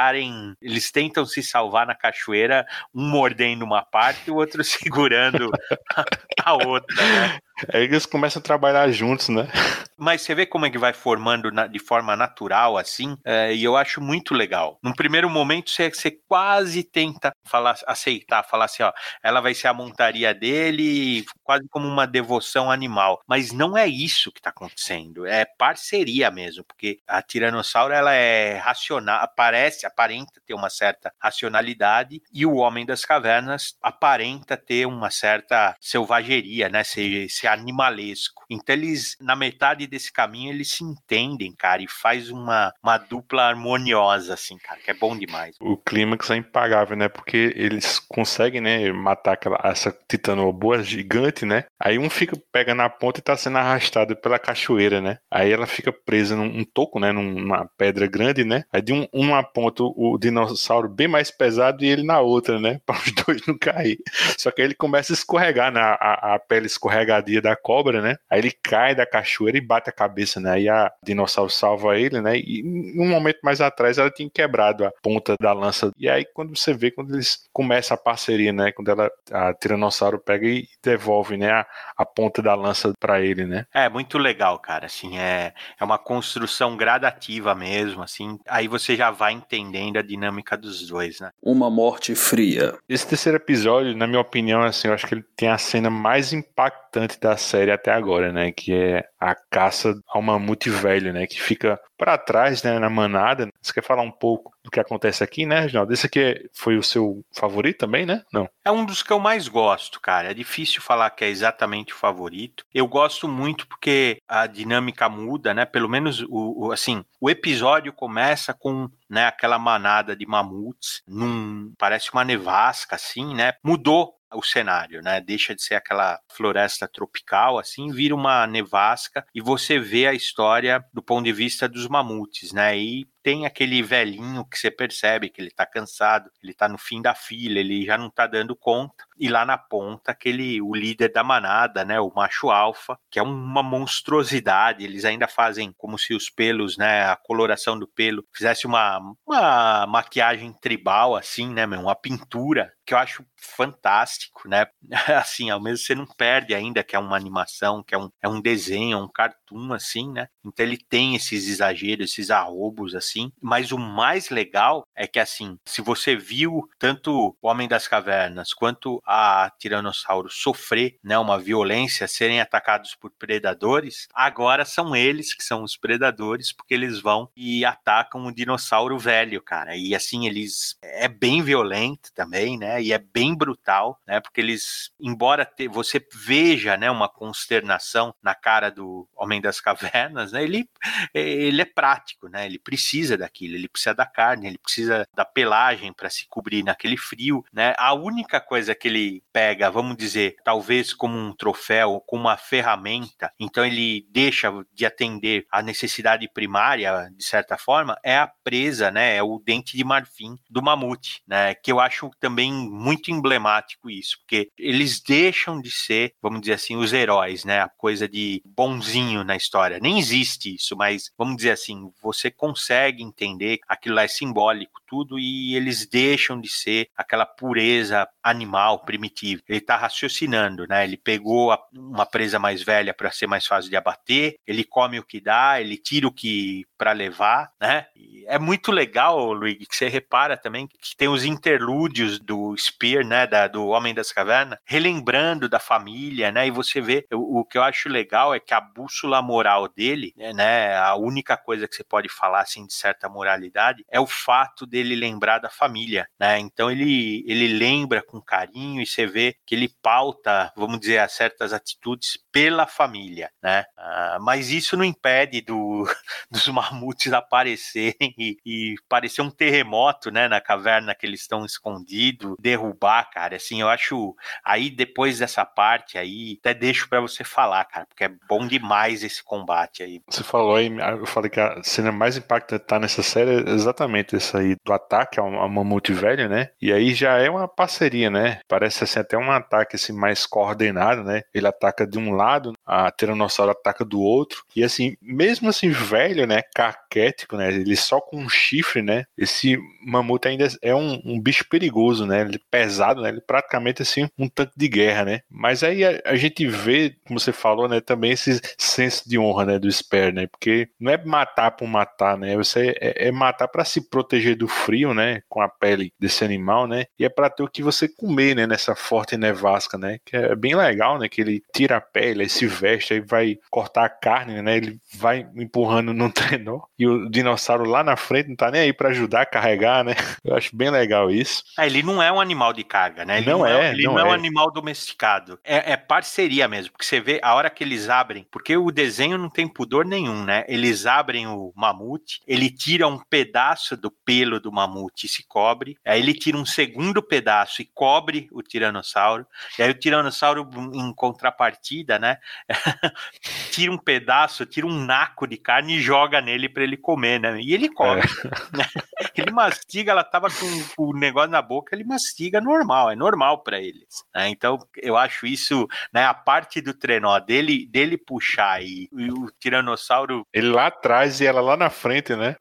tentam se salvar na cachoeira, um mordendo uma parte e o outro segurando a outra, né? Aí eles começam a trabalhar juntos, né? Mas você vê como é que vai formando de forma natural, assim, e eu acho muito legal. Num primeiro momento, você quase tenta aceitar, falar assim, ó, ela vai ser a montaria dele, quase como uma devoção animal. Mas não é isso que está acontecendo, é parceria mesmo, porque a Tiranossauro, ela é racional, aparenta ter uma certa racionalidade, e o Homem das Cavernas aparenta ter uma certa selvageria, né, ser animalesco. Então eles, na metade desse caminho, eles se entendem, cara, e faz uma dupla harmoniosa, assim, cara, que é bom demais. O clímax é impagável, né? Porque eles conseguem, né, matar essa titanoboa gigante, né? Aí um pega na ponta e tá sendo arrastado pela cachoeira, né? Aí ela fica presa num toco, né? Numa pedra grande, né? Aí de uma ponta o dinossauro bem mais pesado e ele na outra, né? Para os dois não cair. Só que aí ele começa a escorregar, né? A pele escorregadia da cobra, né? Aí ele cai da cachoeira e bate a cabeça, né? Aí a dinossauro salva ele, né? E um momento mais atrás ela tinha quebrado a ponta da lança. E aí quando você vê, quando eles começam a parceria, né? Quando a Tiranossauro pega e devolve, né? A ponta da lança para ele, né? É muito legal, cara, assim, é uma construção gradativa mesmo, assim, aí você já vai entendendo a dinâmica dos dois, né? Uma morte fria. Esse terceiro episódio, na minha opinião, assim, eu acho que ele tem a cena mais impactante da série até agora, né? Que é a caça ao mamute velho, né? Que fica para trás, né? Na manada. Você quer falar um pouco do que acontece aqui, né, Reginaldo? Esse aqui foi o seu favorito também, né? Não. É um dos que eu mais gosto, cara. É difícil falar que é exatamente o favorito. Eu gosto muito porque a dinâmica muda, né? Pelo menos assim, o episódio começa com, né, aquela manada de mamutes, parece uma nevasca, assim, né? Mudou o cenário, né? Deixa de ser aquela floresta tropical, assim, vira uma nevasca e você vê a história do ponto de vista dos mamutes, né? E tem aquele velhinho que você percebe que ele tá cansado, ele tá no fim da fila, ele já não tá dando conta. E lá na ponta, o líder da manada, né, o macho alfa, que é uma monstruosidade. Eles ainda fazem como se os pelos, né, a coloração do pelo, fizesse uma maquiagem tribal, assim, né, uma pintura, que eu acho fantástico, né? Assim, ao mesmo você não perde ainda que é uma animação, que é um desenho, um cartoon, assim, né? Então ele tem esses exageros, esses arrobos, assim. Mas o mais legal é que, assim, se você viu tanto o Homem das Cavernas quanto a Tiranossauro sofrer, né, uma violência, serem atacados por predadores, agora são eles que são os predadores, porque eles vão e atacam o dinossauro velho, cara. E assim, é bem violento também, né? E é bem brutal, né? Porque eles, embora você veja, né, uma consternação na cara do Homem das Cavernas, né? Ele é prático, né? Ele precisa daquilo, ele precisa da carne, ele precisa da pelagem para se cobrir naquele frio, né? A única coisa que ele pega, vamos dizer, talvez como um troféu, como uma ferramenta, então ele deixa de atender a necessidade primária, de certa forma, é a presa, né? É o dente de marfim do mamute, né? Que eu acho também muito emblemático isso, porque eles deixam de ser, vamos dizer assim, os heróis, né? A coisa de bonzinho na história. Nem existe isso, mas vamos dizer assim, você consegue entender, aquilo lá é simbólico, tudo, e eles deixam de ser aquela pureza animal, primitiva. Ele está raciocinando, né? Ele pegou uma presa mais velha para ser mais fácil de abater, ele come o que dá, ele tira o que para levar, né? E é muito legal, Luigi, que você repara também que tem os interlúdios do Spear, né? Do Homem das Cavernas, relembrando da família, né? E você vê, o que eu acho legal é que a bússola moral dele, né? A única coisa que você pode falar, assim, de certa moralidade, é o fato dele lembrar da família, né? Então ele lembra com carinho e você vê que ele pauta, vamos dizer, certas atitudes pela família, né? Mas isso não impede dos mamutes aparecerem e parecer um terremoto, né? Na caverna que eles estão escondidos, derrubar, cara. Assim, eu acho, aí depois dessa parte aí, até deixo pra você falar, cara, porque é bom demais esse combate aí. Você falou aí, eu falei que a cena mais impactante tá nessa série é exatamente essa aí do ataque ao mamute velho, né? E aí já é uma parceria, né? Parece assim até um ataque assim mais coordenado, né? Ele ataca de um lado, a tiranossauro ataca do outro. E assim, mesmo assim, velho, né? Caquético, né? Ele só com um chifre, né? Esse mamute ainda é um bicho perigoso, né? Ele é pesado, né? Ele é praticamente assim um tanque de guerra, né? Mas aí a gente vê, como você falou, né? Também esse senso de honra, né? Do Sperry, né? Porque não é matar por matar, né? Você é matar para se proteger do frio, né? Com a pele desse animal, né? E é para ter o que você comer, né? Nessa forte nevasca, né? Que é bem legal, né? Que ele tira a pele, aí se veste, aí vai cortar a carne, né? Ele vai empurrando num trenó e o dinossauro lá na frente não tá nem aí para ajudar a carregar, né? Eu acho bem legal isso. Ele não é um animal de carga, né? Ele não é um animal domesticado. É parceria mesmo, porque você vê a hora que eles abrem, porque o desenho não tem pudor nenhum, né? Eles abrem o mamute, ele tira um pedaço do pelo do mamute e se cobre, aí ele tira um segundo pedaço e cobre o tiranossauro, e aí o tiranossauro, em contrapartida, né? Tira um pedaço, tira um naco de carne e joga nele para ele comer, né? E ele come. Né? Ele mastiga, ela tava com o negócio na boca, ele mastiga normal, é normal para eles. Né? Então, eu acho isso, né? A parte do trenó dele puxar e o tiranossauro... Ele lá atrás e ela lá na frente, né?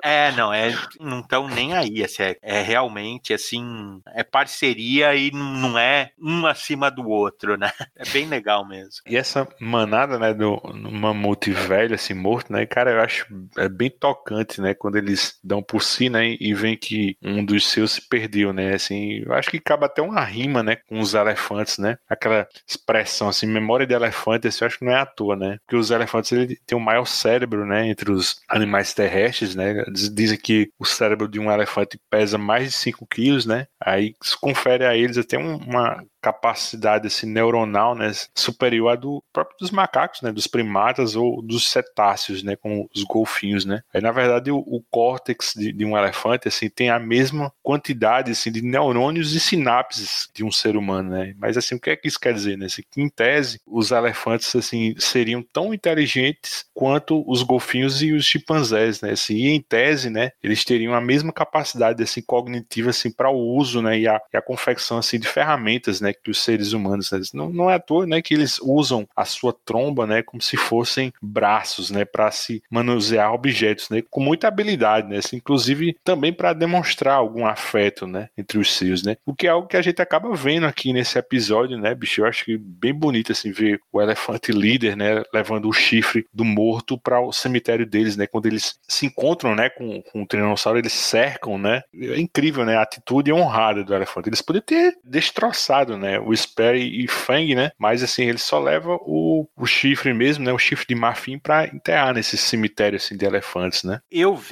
Não estão nem aí, assim, é realmente, assim, é parceria e não é um acima do outro, né? É bem legal mesmo. E essa manada, né, do mamute velho, assim, morto, né, cara, eu acho bem tocante, né, quando eles dão por si, né, e vem que um dos seus se perdeu, né, assim, eu acho que cabe até uma rima, né, com os elefantes, né, aquela expressão, assim, memória de elefante, assim, eu acho que não é à toa, né, porque os elefantes, ele tem o maior cérebro, né, entre os animais terrestres, né, dizem que o cérebro de um elefante pesa mais de 5 quilos, né, aí isso confere a eles até uma capacidade assim, neuronal, né, superior à do próprio dos macacos, né, dos primatas ou dos cetáceos, né, como os golfinhos, né. Aí, na verdade, o córtex de um elefante assim, tem a mesma quantidade assim, de neurônios e sinapses de um ser humano, né. Mas assim, o que é que isso quer dizer, né? Assim, que, em tese, os elefantes assim, seriam tão inteligentes quanto os golfinhos e os chimpanzés, né. Assim, e em tese, né, eles teriam a mesma capacidade assim, cognitiva assim, para o uso, né, e a confecção assim, de ferramentas, né, que os seres humanos, né, não é à toa, né, que eles usam a sua tromba, né, como se fossem braços, né, para se manusear objetos, né, com muita habilidade, né, assim, inclusive também para demonstrar algum afeto, né, entre os seus, né, o que é algo que a gente acaba vendo aqui nesse episódio, né, bicho, eu acho que bem bonito, assim, ver o elefante líder, né, levando o chifre do morto para o cemitério deles, né, quando eles se encontram, né, com o tiranossauro, eles cercam, né, é incrível, né, a atitude honrada do elefante, eles poderiam ter destroçado, né, o Sperry e Fang, né, mas assim, ele só leva o chifre mesmo, né, o chifre de marfim para enterrar nesse cemitério assim, de elefantes, né.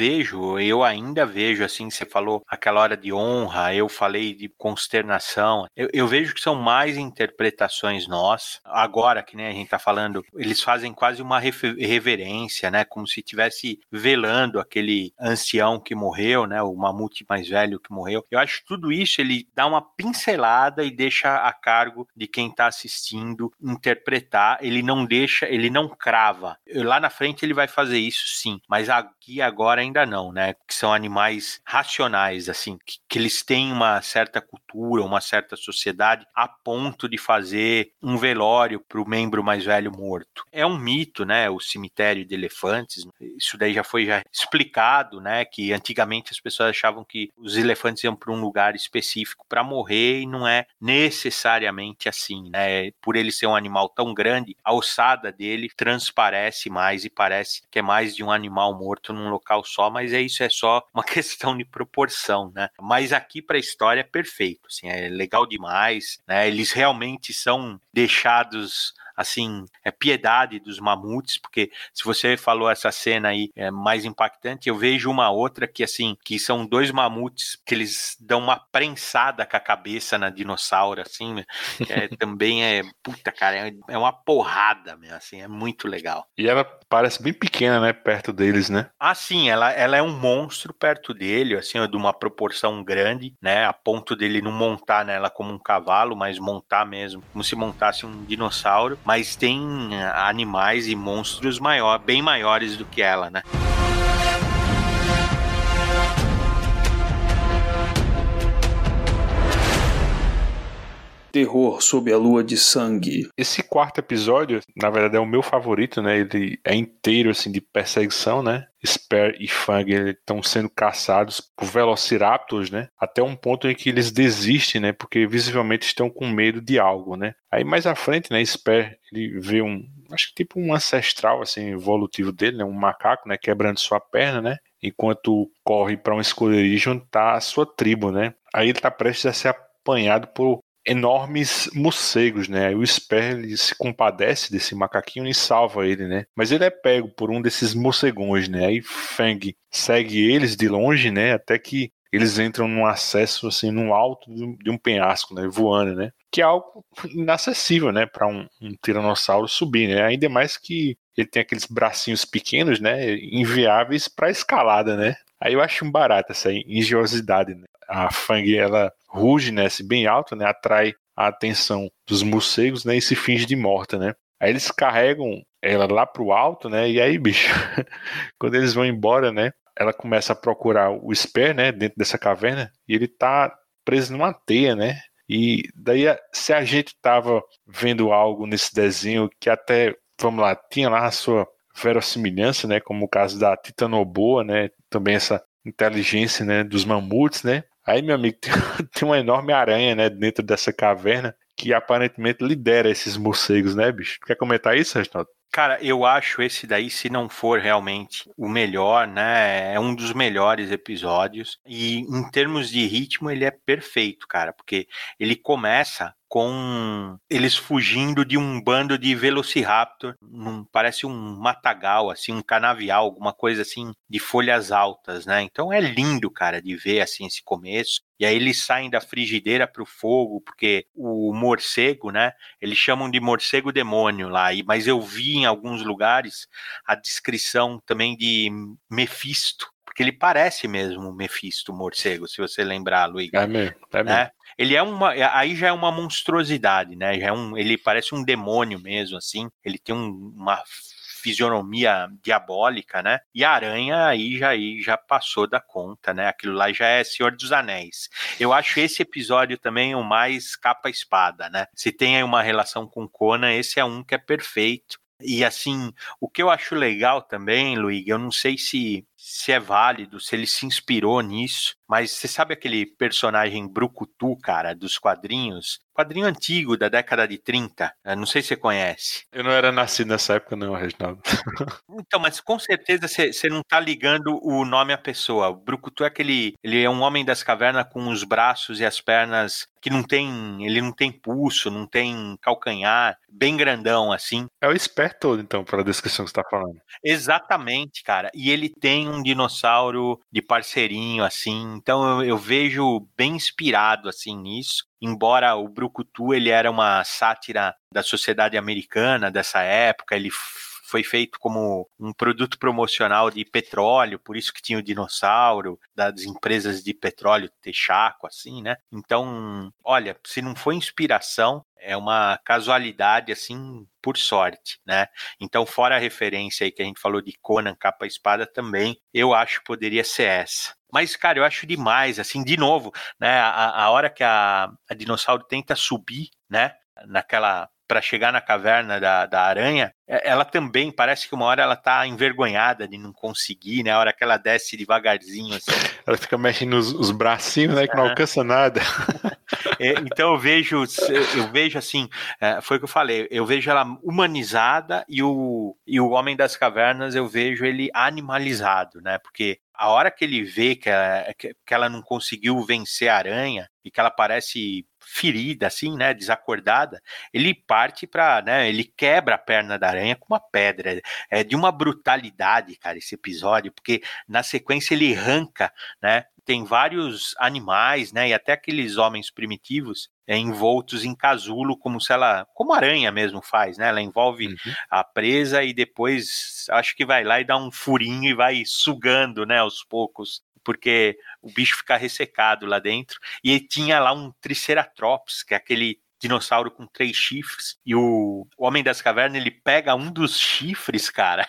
Eu ainda vejo, assim, você falou aquela hora de honra, eu falei de consternação, eu vejo que são mais interpretações nossas, agora que, né, a gente tá falando, eles fazem quase uma reverência, né, como se estivesse velando aquele ancião que morreu, né, o mamute mais velho que morreu. Eu acho que tudo isso, ele dá uma pincelada e deixa a cargo de quem está assistindo interpretar, ele não crava. Lá na frente ele vai fazer isso sim, mas aqui agora ainda não, né? Que são animais racionais, assim, que eles têm uma certa cultura, uma certa sociedade a ponto de fazer um velório para o membro mais velho morto. É um mito, né? O cemitério de elefantes, isso daí já foi explicado, né? Que antigamente as pessoas achavam que os elefantes iam para um lugar específico para morrer e não é necessariamente assim, né? Por ele ser um animal tão grande, a ossada dele transparece mais e parece que é mais de um animal morto num local só, mas isso é só uma questão de proporção, né? Mas aqui para a história é perfeito, assim, é legal demais, né? Eles realmente são deixados assim, piedade dos mamutes, porque se você falou essa cena aí mais impactante, eu vejo uma outra que assim, que são dois mamutes que eles dão uma prensada com a cabeça na dinossauro, assim, que também puta, cara, é uma porrada, meu, assim, é muito legal. E ela parece bem pequena, né, perto deles, né? Ah, sim, ela é um monstro perto dele, assim, de uma proporção grande, né, a ponto dele não montar nela como um cavalo, mas montar mesmo, como se montasse um dinossauro, mas tem animais e monstros bem maiores do que ela, né? terror sob a lua de sangue. Esse quarto episódio, na verdade, é o meu favorito, né? Ele é inteiro, assim, de perseguição, né? Spear e Fang estão sendo caçados por velociraptors, né? Até um ponto em que eles desistem, né? Porque visivelmente estão com medo de algo, né? Aí mais à frente, né? Spear, ele vê acho que tipo um ancestral, assim, evolutivo dele, né? Um macaco, né? Quebrando sua perna, né? Enquanto corre para um esconderijo onde está a sua tribo, né? Aí ele está prestes a ser apanhado por enormes morcegos, né? Aí o Spear, ele se compadece desse macaquinho e salva ele, né? Mas ele é pego por um desses morcegões, né? Aí Fang segue eles de longe, né? Até que eles entram num acesso, assim, no alto de um penhasco, né? Voando, né? Que é algo inacessível, né? Para um tiranossauro subir, né? Ainda mais que ele tem aqueles bracinhos pequenos, né? Inviáveis para escalada, né? Aí eu acho um barato essa engenhosidade, né? A Fang, ela ruge, né, bem alto, né, atrai a atenção dos morcegos, né, e se finge de morta, né. Aí eles carregam ela lá pro alto, né, e aí, bicho, quando eles vão embora, né, ela começa a procurar o Spear, né, dentro dessa caverna, e ele tá preso numa teia, né, e daí, se a gente tava vendo algo nesse desenho que até, vamos lá, tinha lá a sua verossimilhança, né, como o caso da Titanoboa, né, também essa inteligência, né, dos mamutes, né. Aí, meu amigo, tem uma enorme aranha, né, dentro dessa caverna que aparentemente lidera esses morcegos, né, bicho? Quer comentar isso, Reginaldo? Cara, eu acho esse daí, se não for realmente o melhor, né? É um dos melhores episódios. E em termos de ritmo, ele é perfeito, cara, porque ele começa com eles fugindo de um bando de Velociraptor, parece um matagal, assim, um canavial, alguma coisa assim, de folhas altas, né? Então é lindo, cara, de ver assim esse começo. E aí eles saem da frigideira pro fogo, porque o morcego, né? Eles chamam de morcego demônio lá, mas eu vi em alguns lugares a descrição também de Mefisto, porque ele parece mesmo o Mefisto, o morcego, se você lembrar, Luiz. É mesmo, é né? mesmo. Ele é aí já é uma monstruosidade, né? Ele parece um demônio mesmo, assim. Ele tem uma fisionomia diabólica, né? E a aranha aí já passou da conta, né? Aquilo lá já é Senhor dos Anéis. Eu acho esse episódio também o mais capa-espada, né? Se tem aí uma relação com Conan, esse é um que é perfeito. E assim, o que eu acho legal também, Luigi, eu não sei se é válido, se ele se inspirou nisso, mas você sabe aquele personagem Brucutu, cara, dos quadrinhos? Quadrinho antigo, da década de 30, não sei se você conhece. Eu não era nascido nessa época não, Reginaldo. Então, mas com certeza você não tá ligando o nome à pessoa. O Brucutu é ele é um homem das cavernas com os braços e as pernas que ele não tem pulso, não tem calcanhar, bem grandão assim. É o Spear todo, então, pela descrição que você tá falando. Exatamente, cara. E ele tem um dinossauro de parceirinho, assim. Então eu vejo bem inspirado, assim, nisso. Embora o Brucutu, ele era uma sátira da sociedade americana dessa época, ele foi feito como um produto promocional de petróleo, por isso que tinha o dinossauro, das empresas de petróleo Texaco, assim, né? Então, olha, se não foi inspiração, é uma casualidade, assim, por sorte, né? Então, fora a referência aí que a gente falou de Conan, capa-espada também, eu acho que poderia ser essa. Mas, cara, eu acho demais, assim, de novo, né? A hora que a dinossauro tenta subir, né? Para chegar na caverna da aranha, ela também parece que uma hora ela tá envergonhada de não conseguir, né? A hora que ela desce devagarzinho, assim. Ela fica mexendo os bracinhos, né, que não alcança nada. Então eu vejo assim, foi o que eu falei, eu vejo ela humanizada e o Homem das Cavernas eu vejo ele animalizado, né? Porque a hora que ele vê que ela não conseguiu vencer a aranha e que ela parece ferida, assim, né, desacordada, ele parte né, ele quebra a perna da aranha com uma pedra. É de uma brutalidade, cara, esse episódio, porque na sequência ele arranca, né, tem vários animais, né, e até aqueles homens primitivos envoltos em casulo, como a aranha mesmo faz, né, ela envolve a presa e depois acho que vai lá e dá um furinho e vai sugando, né, aos poucos, porque o bicho fica ressecado lá dentro. E tinha lá um Triceratops, que é aquele dinossauro com 3 chifres, e o Homem das Cavernas, ele pega um dos chifres, cara,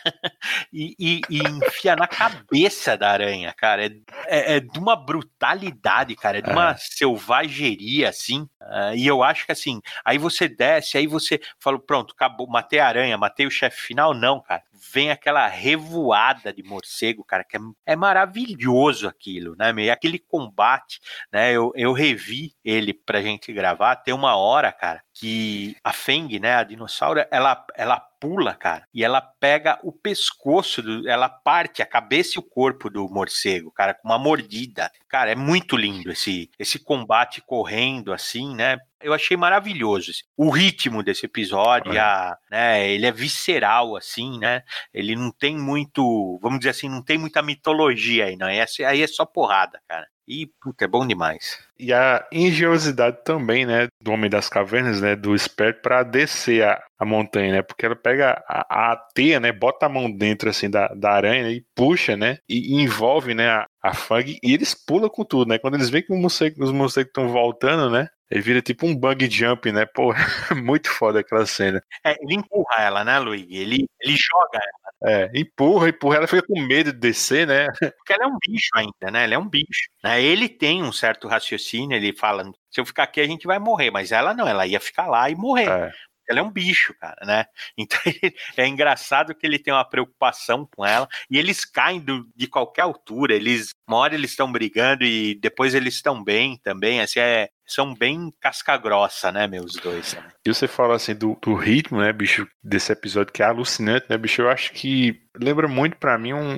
e enfia na cabeça da aranha, cara. É de uma brutalidade, cara, é de uma selvageria, assim, e eu acho que, assim, aí você desce, aí você fala, pronto, acabou, matei a aranha, matei o chefe final. Não, cara, vem aquela revoada de morcego, cara, que é maravilhoso aquilo, né, e aquele combate, né, eu revi ele pra gente gravar, tem uma hora, cara, que a Feng, né, a dinossauro, ela pula, cara, e ela pega o pescoço, ela parte a cabeça e o corpo do morcego, cara, com uma mordida. Cara, é muito lindo esse combate correndo assim, né? Eu achei maravilhoso o ritmo desse episódio, né, ele é visceral, assim, né? Ele não tem muito, vamos dizer assim, não tem muita mitologia aí, não. Aí é só porrada, cara. E, puta, é bom demais. E a engenhosidade também, né, do Homem das Cavernas, né, do esperto para descer a montanha, né, porque ela pega a teia, né, bota a mão dentro, assim, da aranha, né, e puxa, né, e envolve, né, a Fang, e eles pulam com tudo, né, quando eles veem que os morcegos estão voltando, né, ele vira tipo um bungee jump, né, pô, muito foda aquela cena. Ele empurra ela, né, Luigi? Ele joga ela. Empurra, ela fica com medo de descer, né? Porque ela é um bicho ainda, né? Ela é um bicho. Né? Ele tem um certo raciocínio, ele fala, se eu ficar aqui a gente vai morrer, mas ela não, ela ia ficar lá e morrer. Ela é um bicho, cara, né? Então é engraçado que ele tem uma preocupação com ela e eles caem de qualquer altura. Uma hora eles estão brigando e depois eles estão bem também. Assim, são bem casca grossa, né, meus dois. Né? E você fala assim do ritmo, né, bicho, desse episódio que é alucinante, né, bicho? Eu acho que lembra muito pra mim um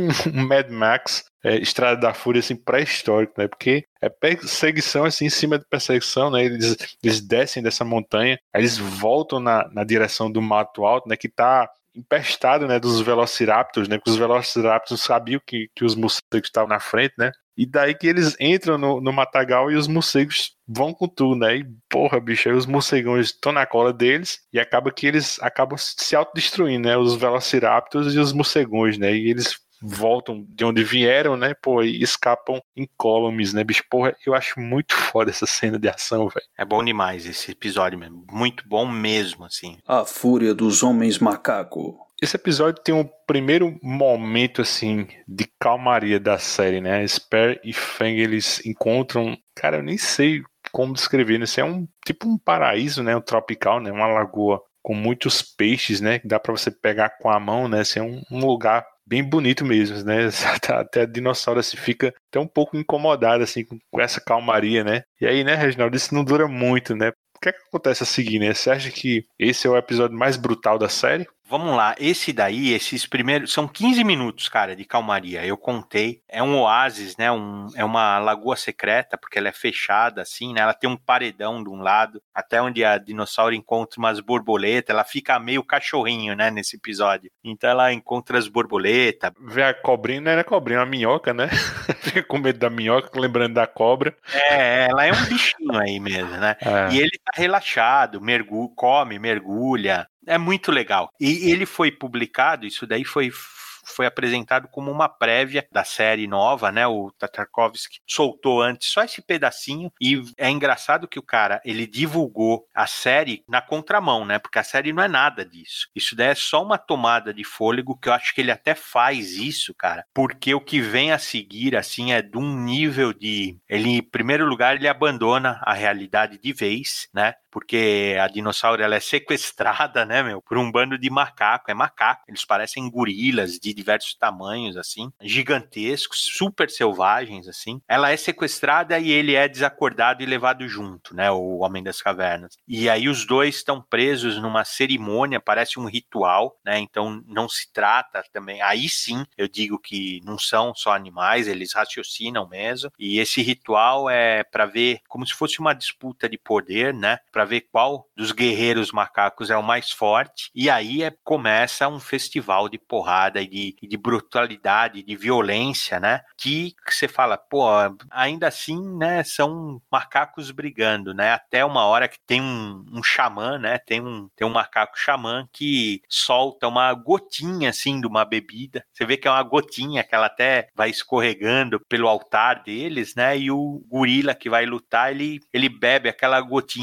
Mad Max, Estrada da Fúria, assim, pré-histórico, né? Porque é perseguição, assim, em cima de perseguição, né? Eles descem dessa montanha, aí eles voltam na direção do Mato Alto, né? Que tá empestado, né? Dos Velociraptors, né? Porque os Velociraptors sabiam que os morcegos estavam na frente, né? E daí que eles entram no matagal e os morcegos vão com tudo, né? E porra, bicho, aí os morcegões estão na cola deles e acaba que eles acabam se autodestruindo, né? Os Velociraptors e os morcegões, né? E eles voltam de onde vieram, né? Pô, e escapam incólumes, né, bicho? Porra, eu acho muito foda essa cena de ação, velho. É bom demais esse episódio mesmo. Muito bom mesmo, assim. A Fúria dos Homens Macaco. Esse episódio tem um primeiro momento, assim, de calmaria da série, né? Sper e Fang, eles encontram... Cara, eu nem sei como descrever, né? Isso é tipo um paraíso, né? Um tropical, né? Uma lagoa com muitos peixes, né? Que dá pra você pegar com a mão, né? Assim, é um lugar bem bonito mesmo, né? Até a dinossauro assim, fica até um pouco incomodada, assim, com essa calmaria, né? E aí, né, Reginaldo, isso não dura muito, né? O que é que acontece a seguir, né? Você acha que esse é o episódio mais brutal da série? Vamos lá, esses primeiros, são 15 minutos, cara, de calmaria, eu contei, é um oásis, né, é uma lagoa secreta, porque ela é fechada, assim, né, ela tem um paredão de um lado, até onde a dinossauro encontra umas borboletas, ela fica meio cachorrinho, né, nesse episódio, então ela encontra as borboletas. Vê a cobrinha, não era cobrinha, é uma minhoca, né, fica com medo da minhoca, lembrando da cobra. Ela é um bichinho aí mesmo, né, e ele tá relaxado, come, mergulha, é muito legal. E ele foi publicado, isso daí foi apresentado como uma prévia da série nova, né? O Tartakovsky soltou antes só esse pedacinho e é engraçado que o cara, ele divulgou a série na contramão, né? Porque a série não é nada disso. Isso daí é só uma tomada de fôlego que eu acho que ele até faz isso, cara, porque o que vem a seguir, assim, é de um nível de... Ele, em primeiro lugar, ele abandona a realidade de vez, né? Porque a dinossauro, ela é sequestrada, né, por um bando de macaco. É macaco. Eles parecem gorilas de diversos tamanhos, assim, gigantescos, super selvagens, assim. Ela é sequestrada e ele é desacordado e levado junto, né, o Homem das Cavernas. E aí os dois estão presos numa cerimônia, parece um ritual, né, então não se trata também... Aí sim, eu digo que não são só animais, eles raciocinam mesmo. E esse ritual é para ver, como se fosse uma disputa de poder, né, para ver qual dos guerreiros macacos é o mais forte, e aí começa um festival de porrada e de brutalidade, de violência, né, que você fala, pô, ainda assim, né, são macacos brigando, né, até uma hora que tem um xamã, né, tem um macaco xamã que solta uma gotinha, assim, de uma bebida, você vê que é uma gotinha que ela até vai escorregando pelo altar deles, né, e o gorila que vai lutar, ele bebe aquela gotinha e ele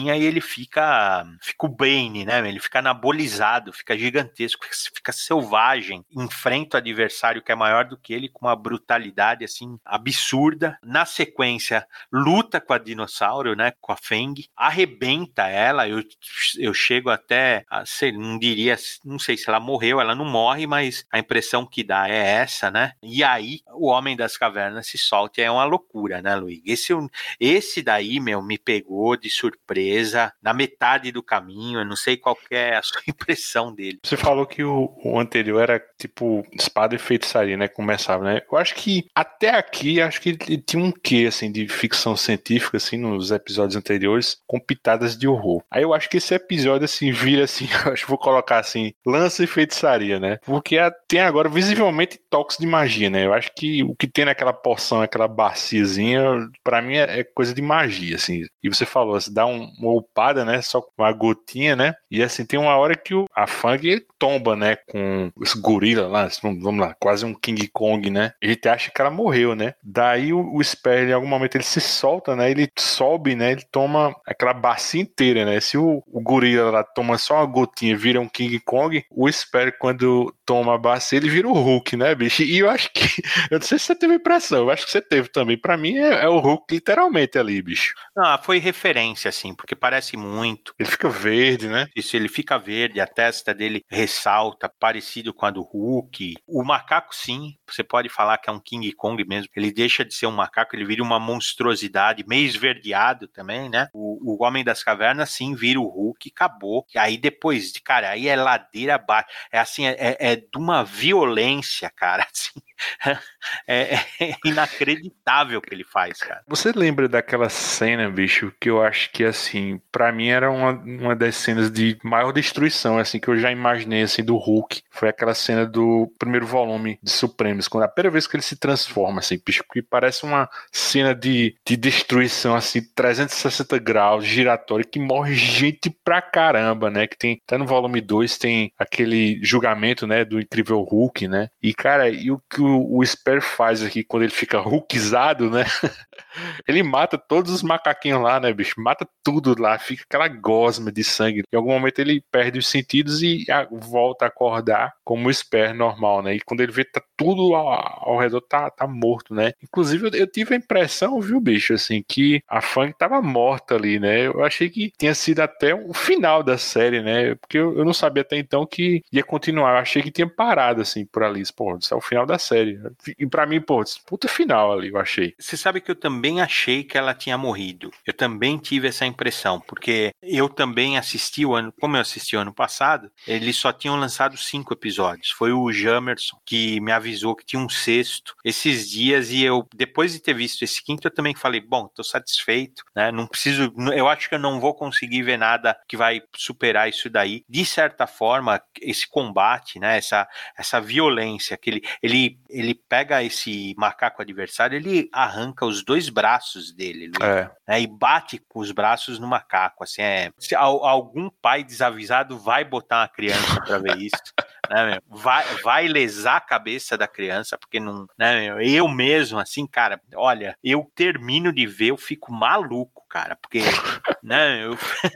fica o Bane, né? Ele fica anabolizado, fica gigantesco, fica selvagem, enfrenta o adversário que é maior do que ele com uma brutalidade assim absurda. Na sequência, luta com a dinossauro, né? Com a Feng, arrebenta ela. Eu chego até a ser, não sei se ela morreu, ela não morre, mas a impressão que dá é essa, né? E aí o Homem das Cavernas se solta e é uma loucura, né, Luiz? Esse daí, meu, me pegou de surpresa na metade do caminho. Eu não sei qual que é a sua impressão dele. Você falou que o anterior era tipo espada e feitiçaria, né? Começava, né? Eu acho que até aqui, acho que ele tinha um quê, assim, de ficção científica, assim, nos episódios anteriores, com pitadas de horror. Aí eu acho que esse episódio, assim, vira, assim, eu acho que vou colocar, assim, lança e feitiçaria, né? Porque tem agora, visivelmente, toques de magia, né? Eu acho que o que tem naquela porção, aquela baciazinha, pra mim é coisa de magia, assim. E você falou, assim, dá uma upada, né? Só com uma gotinha, né? E, assim, tem uma hora que a Fang tomba, né? Com esse gorila lá, vamos lá, quase um King Kong, né? A gente acha que ela morreu, né? Daí o Sperry, em algum momento, ele se solta, né? Ele sobe, né? Ele toma aquela bacia inteira, né? Se o gorila lá toma só uma gotinha, vira um King Kong, o Sperry, quando toma a bacia, ele vira o Hulk, né, bicho? E eu acho que, eu não sei se você teve impressão, eu acho que você teve também. Pra mim é o Hulk literalmente ali, bicho. Ah, foi referência, assim, porque parece muito. Ele fica verde, né? Isso, ele fica verde, a testa dele ressalta, parecido com a do Hulk. O macaco, sim, você pode falar que é um King Kong mesmo. Ele deixa de ser um macaco, ele vira uma monstruosidade, meio esverdeado também, né? O Homem das Cavernas, sim, vira o Hulk, acabou. E aí depois, cara, aí é ladeira abaixo. É assim, é de uma violência, cara, assim. É inacreditável o que ele faz, cara. Você lembra daquela cena, bicho, que eu acho que, assim, pra mim era uma das cenas de maior destruição, assim, que eu já imaginei, assim, do Hulk. Foi aquela cena do primeiro volume de Supremos, quando a primeira vez que ele se transforma, assim, bicho, que parece uma cena de destruição, assim, 360 graus, giratória, que morre gente pra caramba, né, que tem, até no volume 2 tem aquele julgamento, né, do incrível Hulk, né, e, cara, e o que o Sperry faz aqui, quando ele fica hulkizado, né, ele mata todos os macaquinhos lá, né, bicho? Mata tudo lá, fica aquela gosma de sangue. Em algum momento ele perde os sentidos e volta a acordar como o Sperry normal, né? E quando ele vê que tá tudo ao redor tá morto, né? Inclusive eu tive a impressão, viu, bicho, assim, que a Fang tava morta ali, né? Eu achei que tinha sido até o final da série, né? Porque eu não sabia até então que ia continuar. Eu achei que tinha parado, assim, por ali. Pô, isso é o final da série. E pra mim, pô, puta final ali, eu achei. Você sabe que eu também achei que ela tinha morrido. Eu também tive essa impressão, porque eu também assisti como eu assisti o ano passado, eles só tinham lançado 5 episódios. Foi o Jamerson que me avisou que tinha um sexto esses dias, e eu, depois de ter visto esse quinto, eu também falei, bom, tô satisfeito, né? Não preciso, eu acho que eu não vou conseguir ver nada que vai superar isso daí. De certa forma, esse combate, né? Essa violência que ele pega esse macaco adversário, ele arranca os 2 braços dele, Luiz, né, e bate com os braços no macaco, assim, se algum pai desavisado vai botar uma criança pra ver isso, né, meu? Vai lesar a cabeça da criança, porque não, né, meu? Eu mesmo, assim, cara, olha, eu termino de ver, eu fico maluco, cara, porque, né,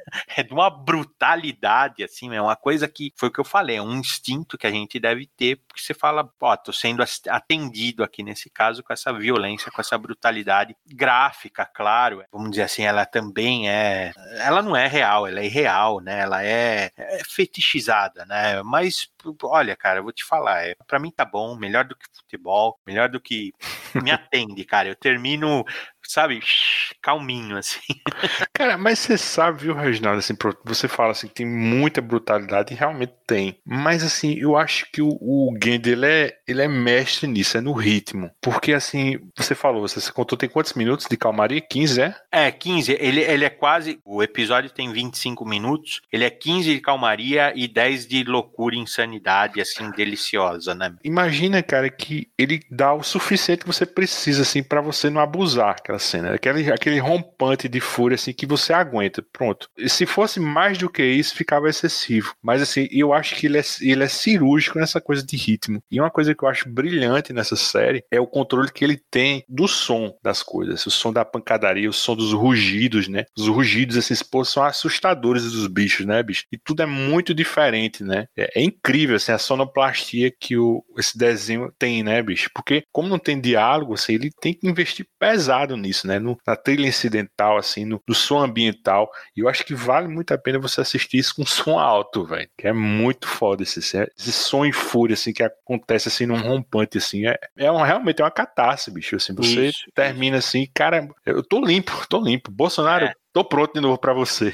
é de uma brutalidade, assim, é uma coisa que, foi o que eu falei, é um instinto que a gente deve ter, porque você fala, ó, tô sendo atendido aqui nesse caso com essa violência, com essa brutalidade gráfica, claro, vamos dizer assim, ela também ela não é real, ela é irreal, né, ela é fetichizada, né, mas, olha, cara, eu vou te falar, pra mim tá bom, melhor do que futebol, melhor do que me atende, cara, eu termino, sabe, calminho, assim. Cara, mas você sabe, viu, Reginaldo, assim, você fala assim que tem muita brutalidade, e realmente tem. Mas, assim, eu acho que o Genndy, ele é mestre nisso, é no ritmo. Porque, assim, você falou, você contou, tem quantos minutos de calmaria? 15, é? É, 15. Ele é quase, o episódio tem 25 minutos, ele é 15 de calmaria e 10 de loucura e insanidade, assim, deliciosa, né? Imagina, cara, que ele dá o suficiente que você precisa, assim, pra você não abusar, cara. aquela cena. Aquele rompante de fúria, assim, que você aguenta. Pronto. E se fosse mais do que isso, ficava excessivo. Mas, assim, eu acho que ele é cirúrgico nessa coisa de ritmo. E uma coisa que eu acho brilhante nessa série é o controle que ele tem do som das coisas. O som da pancadaria, o som dos rugidos, né? Os rugidos, esses pô, são assustadores dos bichos, né, bicho? E tudo é muito diferente, né? É incrível, assim, a sonoplastia que esse desenho tem, né, bicho? Porque, como não tem diálogo, assim, ele tem que investir pesado nisso, né? Na trilha incidental, assim, no som ambiental. E eu acho que vale muito a pena você assistir isso com som alto, velho. Que é muito foda esse som em fúria, assim, que acontece, assim, num rompante, assim. Realmente é uma catástrofe, bicho. Assim, você termina assim, cara, eu tô limpo. Bolsonaro, tô pronto de novo pra você.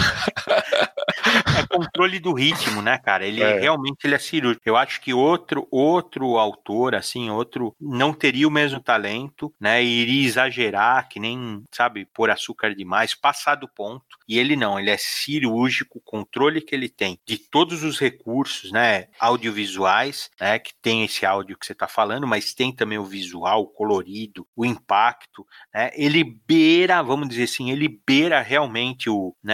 É controle do ritmo, né, cara? Realmente ele é cirúrgico. Eu acho que outro autor, assim, não teria o mesmo talento, né? E iria exagerar, que nem, sabe, pôr açúcar demais, passar do ponto. E ele não, ele é cirúrgico, o controle que ele tem de todos os recursos, né, audiovisuais, né, que tem esse áudio que você tá falando, mas tem também o visual, o colorido, o impacto, né? Ele beira, vamos dizer assim, ele beira realmente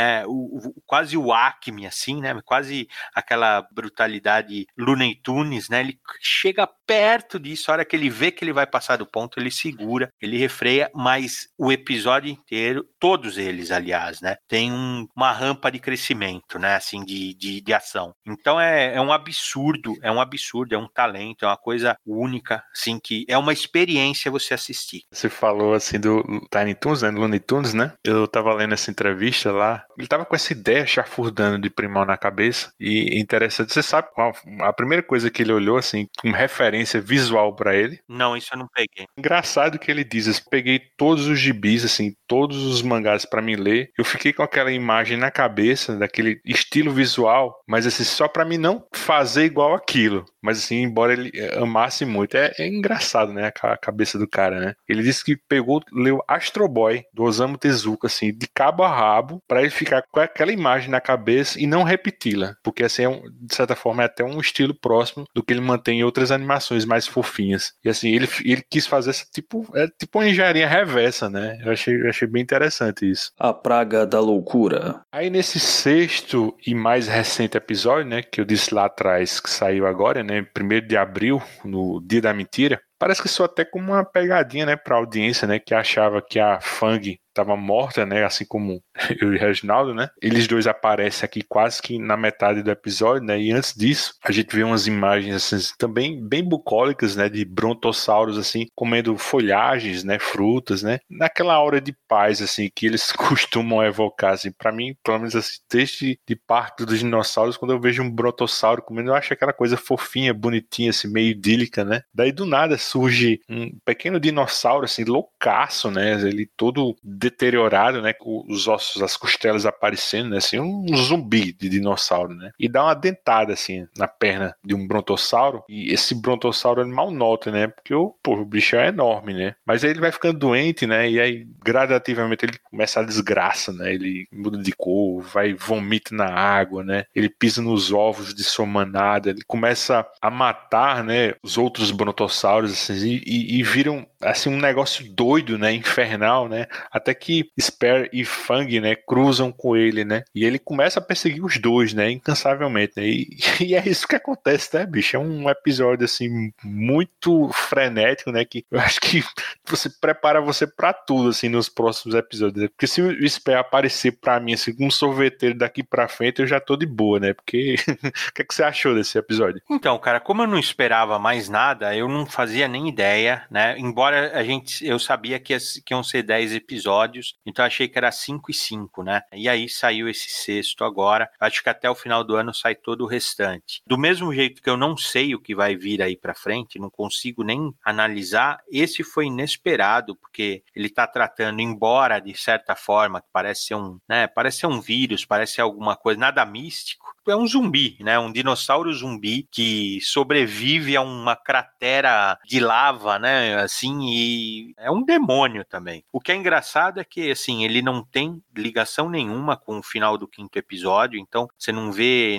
quase o Acme, assim, né? Quase aquela brutalidade Looney Tunes, né? Ele chega perto disso, a hora que ele vê que ele vai passar do ponto, ele segura, ele refreia, mas o episódio inteiro, todos eles, aliás, né? Tem uma rampa de crescimento, né? Assim, de ação. Então é um absurdo, é um talento, é uma coisa única, assim, que é uma experiência você assistir. Você falou, assim, do Tiny Toons, né? Do Looney Tunes, né? Eu tava lendo essa entrevista lá, ele tava com essa ideia chafurdando de Primal na cabeça, e interessante, você sabe qual a primeira coisa que ele olhou, assim, como referência visual pra ele? Não, isso eu não peguei. Engraçado que ele diz, eu peguei todos os gibis, assim, todos os mangás pra me ler, eu fiquei com aquela imagem na cabeça, daquele estilo visual, mas assim, só pra mim não fazer igual aquilo, mas assim, embora ele amasse muito, é engraçado, né, a cabeça do cara, né? Ele disse que leu Astro Boy, do Osamu Tezuka, assim, de cabo a rabo, pra ele ficar com aquela imagem na cabeça e não repeti-la, porque assim, de certa forma, é até um estilo próximo do que ele mantém em outras animações mais fofinhas. E assim, ele quis fazer esse tipo uma engenharia reversa, né? Eu achei bem interessante isso. A Praga da Loucura. Aí nesse sexto e mais recente episódio, né, que eu disse lá atrás, que saiu agora, né, 1º de abril, no Dia da Mentira, parece que só até como uma pegadinha, né, pra audiência, né, que achava que a Fang estava morta, né, assim como eu e o Reginaldo, né, eles dois aparecem aqui quase que na metade do episódio, né, e antes disso, a gente vê umas imagens, assim, também bem bucólicas, né, de brontossauros, assim, comendo folhagens, né, frutas, né, naquela hora de paz, assim, que eles costumam evocar, assim, pra mim, pelo menos, assim, desde de Parque dos Dinossauros, quando eu vejo um brontossauro comendo, eu acho aquela coisa fofinha, bonitinha, assim, meio idílica, né, daí do nada surge um pequeno dinossauro, assim, loucaço, né, ele todo deteriorado, né, com os ossos, as costelas aparecendo, né, assim, um zumbi de dinossauro, né, e dá uma dentada, assim, na perna de um brontossauro, e esse brontossauro ele mal nota, né, porque o bicho é enorme, né, mas aí ele vai ficando doente, né, e aí gradativamente ele começa a desgraça, né, ele muda de cor, vomita na água, né, ele pisa nos ovos de sua manada, ele começa a matar, né, os outros brontossauros, assim, e viram, assim, um negócio doido, né, infernal, né, até que Spare e Fang, né, cruzam com ele, né, e ele começa a perseguir os dois, né, incansavelmente, né, e é isso que acontece, né, bicho, é um episódio, assim, muito frenético, né, que eu acho que você prepara você pra tudo, assim, nos próximos episódios, né? Porque se o Spare aparecer pra mim, assim, como um sorveteiro daqui pra frente, eu já tô de boa, né, porque o que você achou desse episódio? Então, cara, como eu não esperava mais nada, eu não fazia nem ideia, né, embora eu sabia que iam ser 10 episódios, então achei que era 5 e 5, né? E aí saiu esse sexto agora. Acho que até o final do ano sai todo o restante. Do mesmo jeito que eu não sei o que vai vir aí pra frente, não consigo nem analisar, esse foi inesperado, porque ele tá tratando, embora de certa forma, que parece ser um vírus, parece ser alguma coisa, nada místico, é um zumbi, né? Um dinossauro zumbi que sobrevive a uma cratera de lava, né? Assim, e é um demônio também. O que é engraçado é que, assim, ele não tem ligação nenhuma com o final do 5º episódio, então você não vê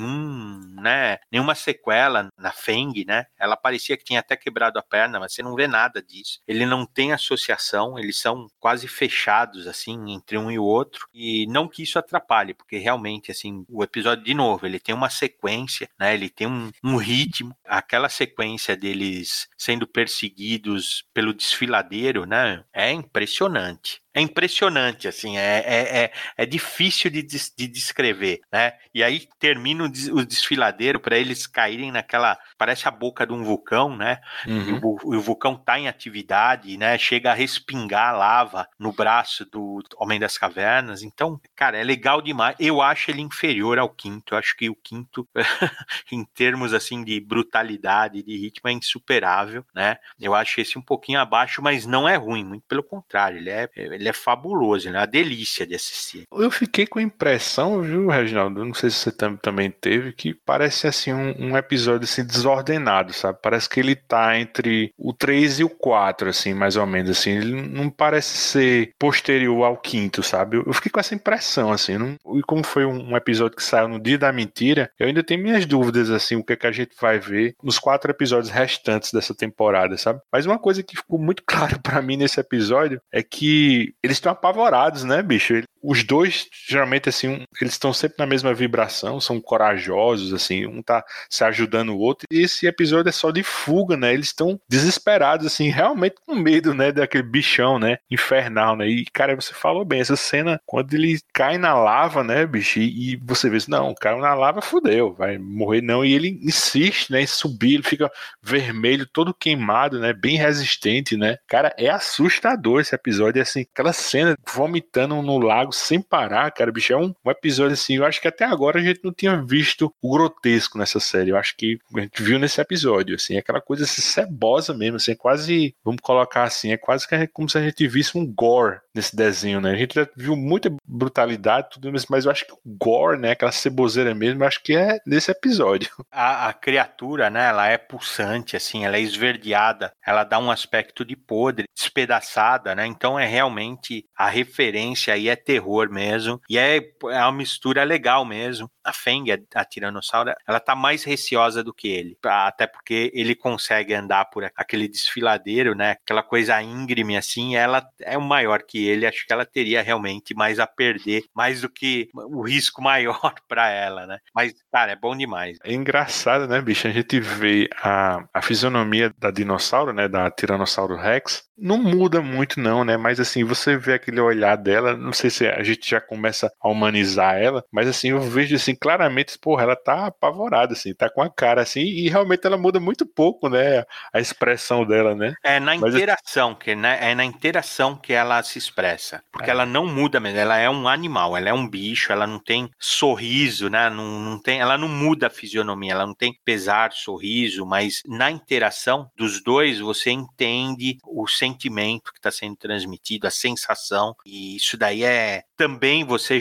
nenhuma sequela na Feng, né? Ela parecia que tinha até quebrado a perna, mas você não vê nada disso. Ele não tem associação, eles são quase fechados, assim, entre um e o outro, e não que isso atrapalhe, porque realmente, assim, o episódio, de novo, ele tem uma sequência, né? Ele tem um ritmo, aquela sequência deles sendo perseguidos pelo desfiladeiro, né? É impressionante. É impressionante, assim, é difícil de descrever, né? E aí termina o desfiladeiro para eles caírem naquela, parece a boca de um vulcão, né? Uhum. E o vulcão tá em atividade, né? Chega a respingar lava no braço do Homem das Cavernas. Então, cara, é legal demais. Eu acho ele inferior ao 5º. Eu acho que o 5º, em termos, assim, de brutalidade, de ritmo, é insuperável, né? Eu acho esse um pouquinho abaixo, mas não é ruim, muito pelo contrário, ele é fabuloso, né? É uma delícia de assistir. Eu fiquei com a impressão, viu, Reginaldo? Não sei se você também teve, que parece assim um episódio assim desordenado, sabe? Parece que ele tá entre o 3 e o 4, assim, mais ou menos, assim. Ele não parece ser posterior ao 5º, sabe? Eu fiquei com essa impressão, assim. E como foi um episódio que saiu no dia da mentira, eu ainda tenho minhas dúvidas, assim, o que é que a gente vai ver nos 4 episódios restantes dessa temporada, sabe? Mas uma coisa que ficou muito clara pra mim nesse episódio é que eles estão apavorados, né, bicho? Os dois, geralmente, assim, eles estão sempre na mesma vibração, são corajosos, assim, um tá se ajudando o outro, e esse episódio é só de fuga, né? Eles estão desesperados, assim, realmente com medo, né, daquele bichão, né, infernal, né? E, cara, você falou bem, essa cena, quando ele cai na lava, né, bicho, e você vê assim, não, caiu na lava, fudeu, vai morrer não, e ele insiste, né, em subir, ele fica vermelho, todo queimado, né, bem resistente, né? Cara, é assustador esse episódio, assim, aquela cena vomitando no lago sem parar, cara, bicho, é um episódio assim, eu acho que até agora a gente não tinha visto o grotesco nessa série, eu acho que a gente viu nesse episódio, assim, aquela coisa assim, cebosa mesmo, assim, é quase, vamos colocar assim, é quase como se a gente visse um gore nesse desenho, né, a gente já viu muita brutalidade, tudo isso, mas eu acho que o gore, né, aquela ceboseira mesmo, eu acho que é nesse episódio. A criatura, né, ela é pulsante, assim, ela é esverdeada, ela dá um aspecto de podre, despedaçada, né, então é realmente a referência aí é terror mesmo, e é uma mistura legal mesmo. A Feng, a tiranossauro, ela tá mais receosa do que ele, até porque ele consegue andar por aquele desfiladeiro, né, aquela coisa íngreme assim, ela é o maior que ele, acho que ela teria realmente mais a perder, mais do que o risco maior pra ela, né, mas, cara, é bom demais. É engraçado, né, bicho, a gente vê a fisionomia da dinossauro, né, da Tiranossauro Rex, não muda muito não, né, mas assim, você vê aquele olhar dela, não sei se a gente já começa a humanizar ela, mas assim, eu vejo assim, claramente, porra, ela tá apavorada, assim, tá com a cara assim, e realmente ela muda muito pouco, né, a expressão dela, né. É na interação, é na interação que ela se expressa, porque ela não muda mesmo, ela é um animal, ela é um bicho, ela não tem sorriso, né, não tem, ela não muda a fisionomia, ela não tem pesar, sorriso, mas na interação dos dois, você entende o sentimento que está sendo transmitido, a sensação, e isso daí também você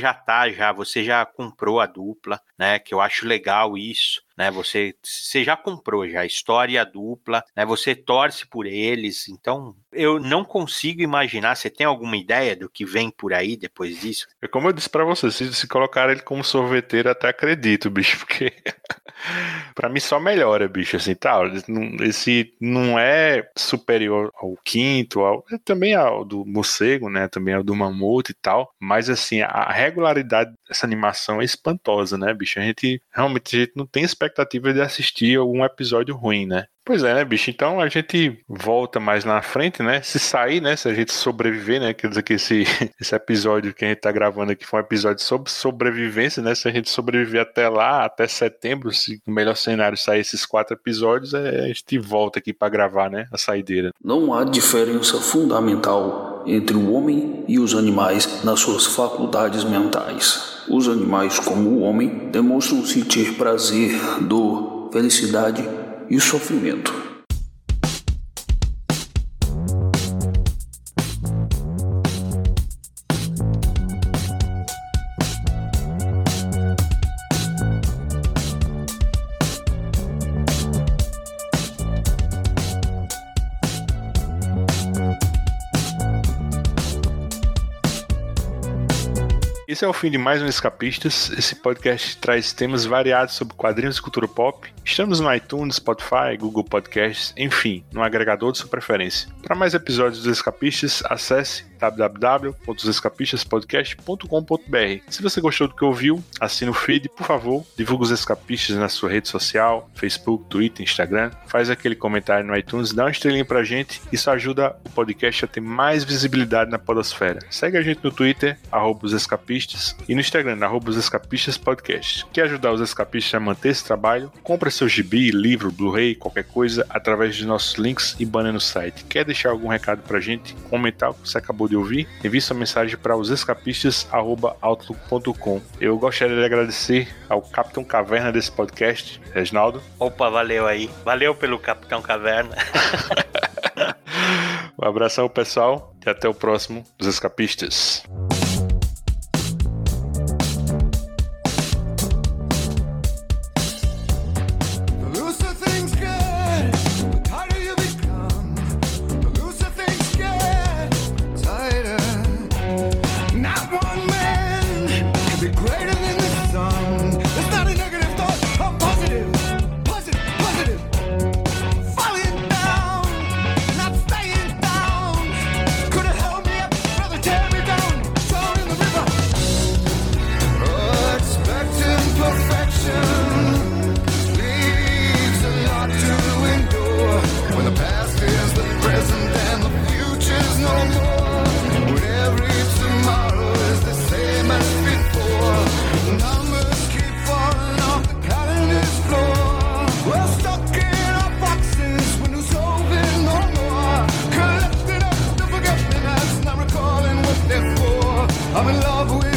já comprou a dupla, né, que eu acho legal isso, né, você já comprou já a história dupla, né, você torce por eles, então eu não consigo imaginar, você tem alguma ideia do que vem por aí depois disso? É como eu disse pra você, se colocar ele como sorveteiro, até acredito, bicho, porque pra mim só melhora, bicho, assim, tá, esse não é superior ao 5º, também ao do morcego, né, também ao do mamute e tal, mas assim, a regularidade dessa animação é espantosa, né, bicho, a gente não tem expectativa de assistir algum episódio ruim, né. Pois é, né, bicho? Então a gente volta mais na frente, né? Se sair, né? Se a gente sobreviver, né? Quer dizer que esse episódio que a gente tá gravando aqui foi um episódio sobre sobrevivência, né? Se a gente sobreviver até lá, até setembro, se no melhor cenário sair esses 4 episódios, a gente volta aqui pra gravar, né? A saideira. Não há diferença fundamental entre o homem e os animais nas suas faculdades mentais. Os animais, como o homem, demonstram sentir prazer, dor, felicidade e sofrimento. Esse é o fim de mais um Escapistas. Esse podcast traz temas variados sobre quadrinhos e cultura pop. Estamos no iTunes, Spotify, Google Podcasts, enfim, no agregador de sua preferência. Para mais episódios dos Escapistas, acesse www.escapistaspodcast.com.br. Se você gostou do que ouviu, assine o feed, por favor, divulgue os Escapistas na sua rede social, Facebook, Twitter, Instagram, faz aquele comentário no iTunes, dá uma estrelinha pra gente, isso ajuda o podcast a ter mais visibilidade na podosfera. Segue a gente no Twitter, @osescapistas, e no Instagram, @osescapistaspodcast. Quer ajudar os escapistas a manter esse trabalho? Compre seu gibi, livro, Blu-ray, qualquer coisa, através de nossos links e banner no site. Quer deixar algum recado pra gente? Comentar o que você acabou de ouvir? Envie sua mensagem para osescapistas@outlook.com. Eu gostaria de agradecer ao Capitão Caverna desse podcast, Reginaldo. Opa, valeu aí. Valeu pelo Capitão Caverna. Um abração, pessoal, e até o próximo dos Escapistas. I'm in love with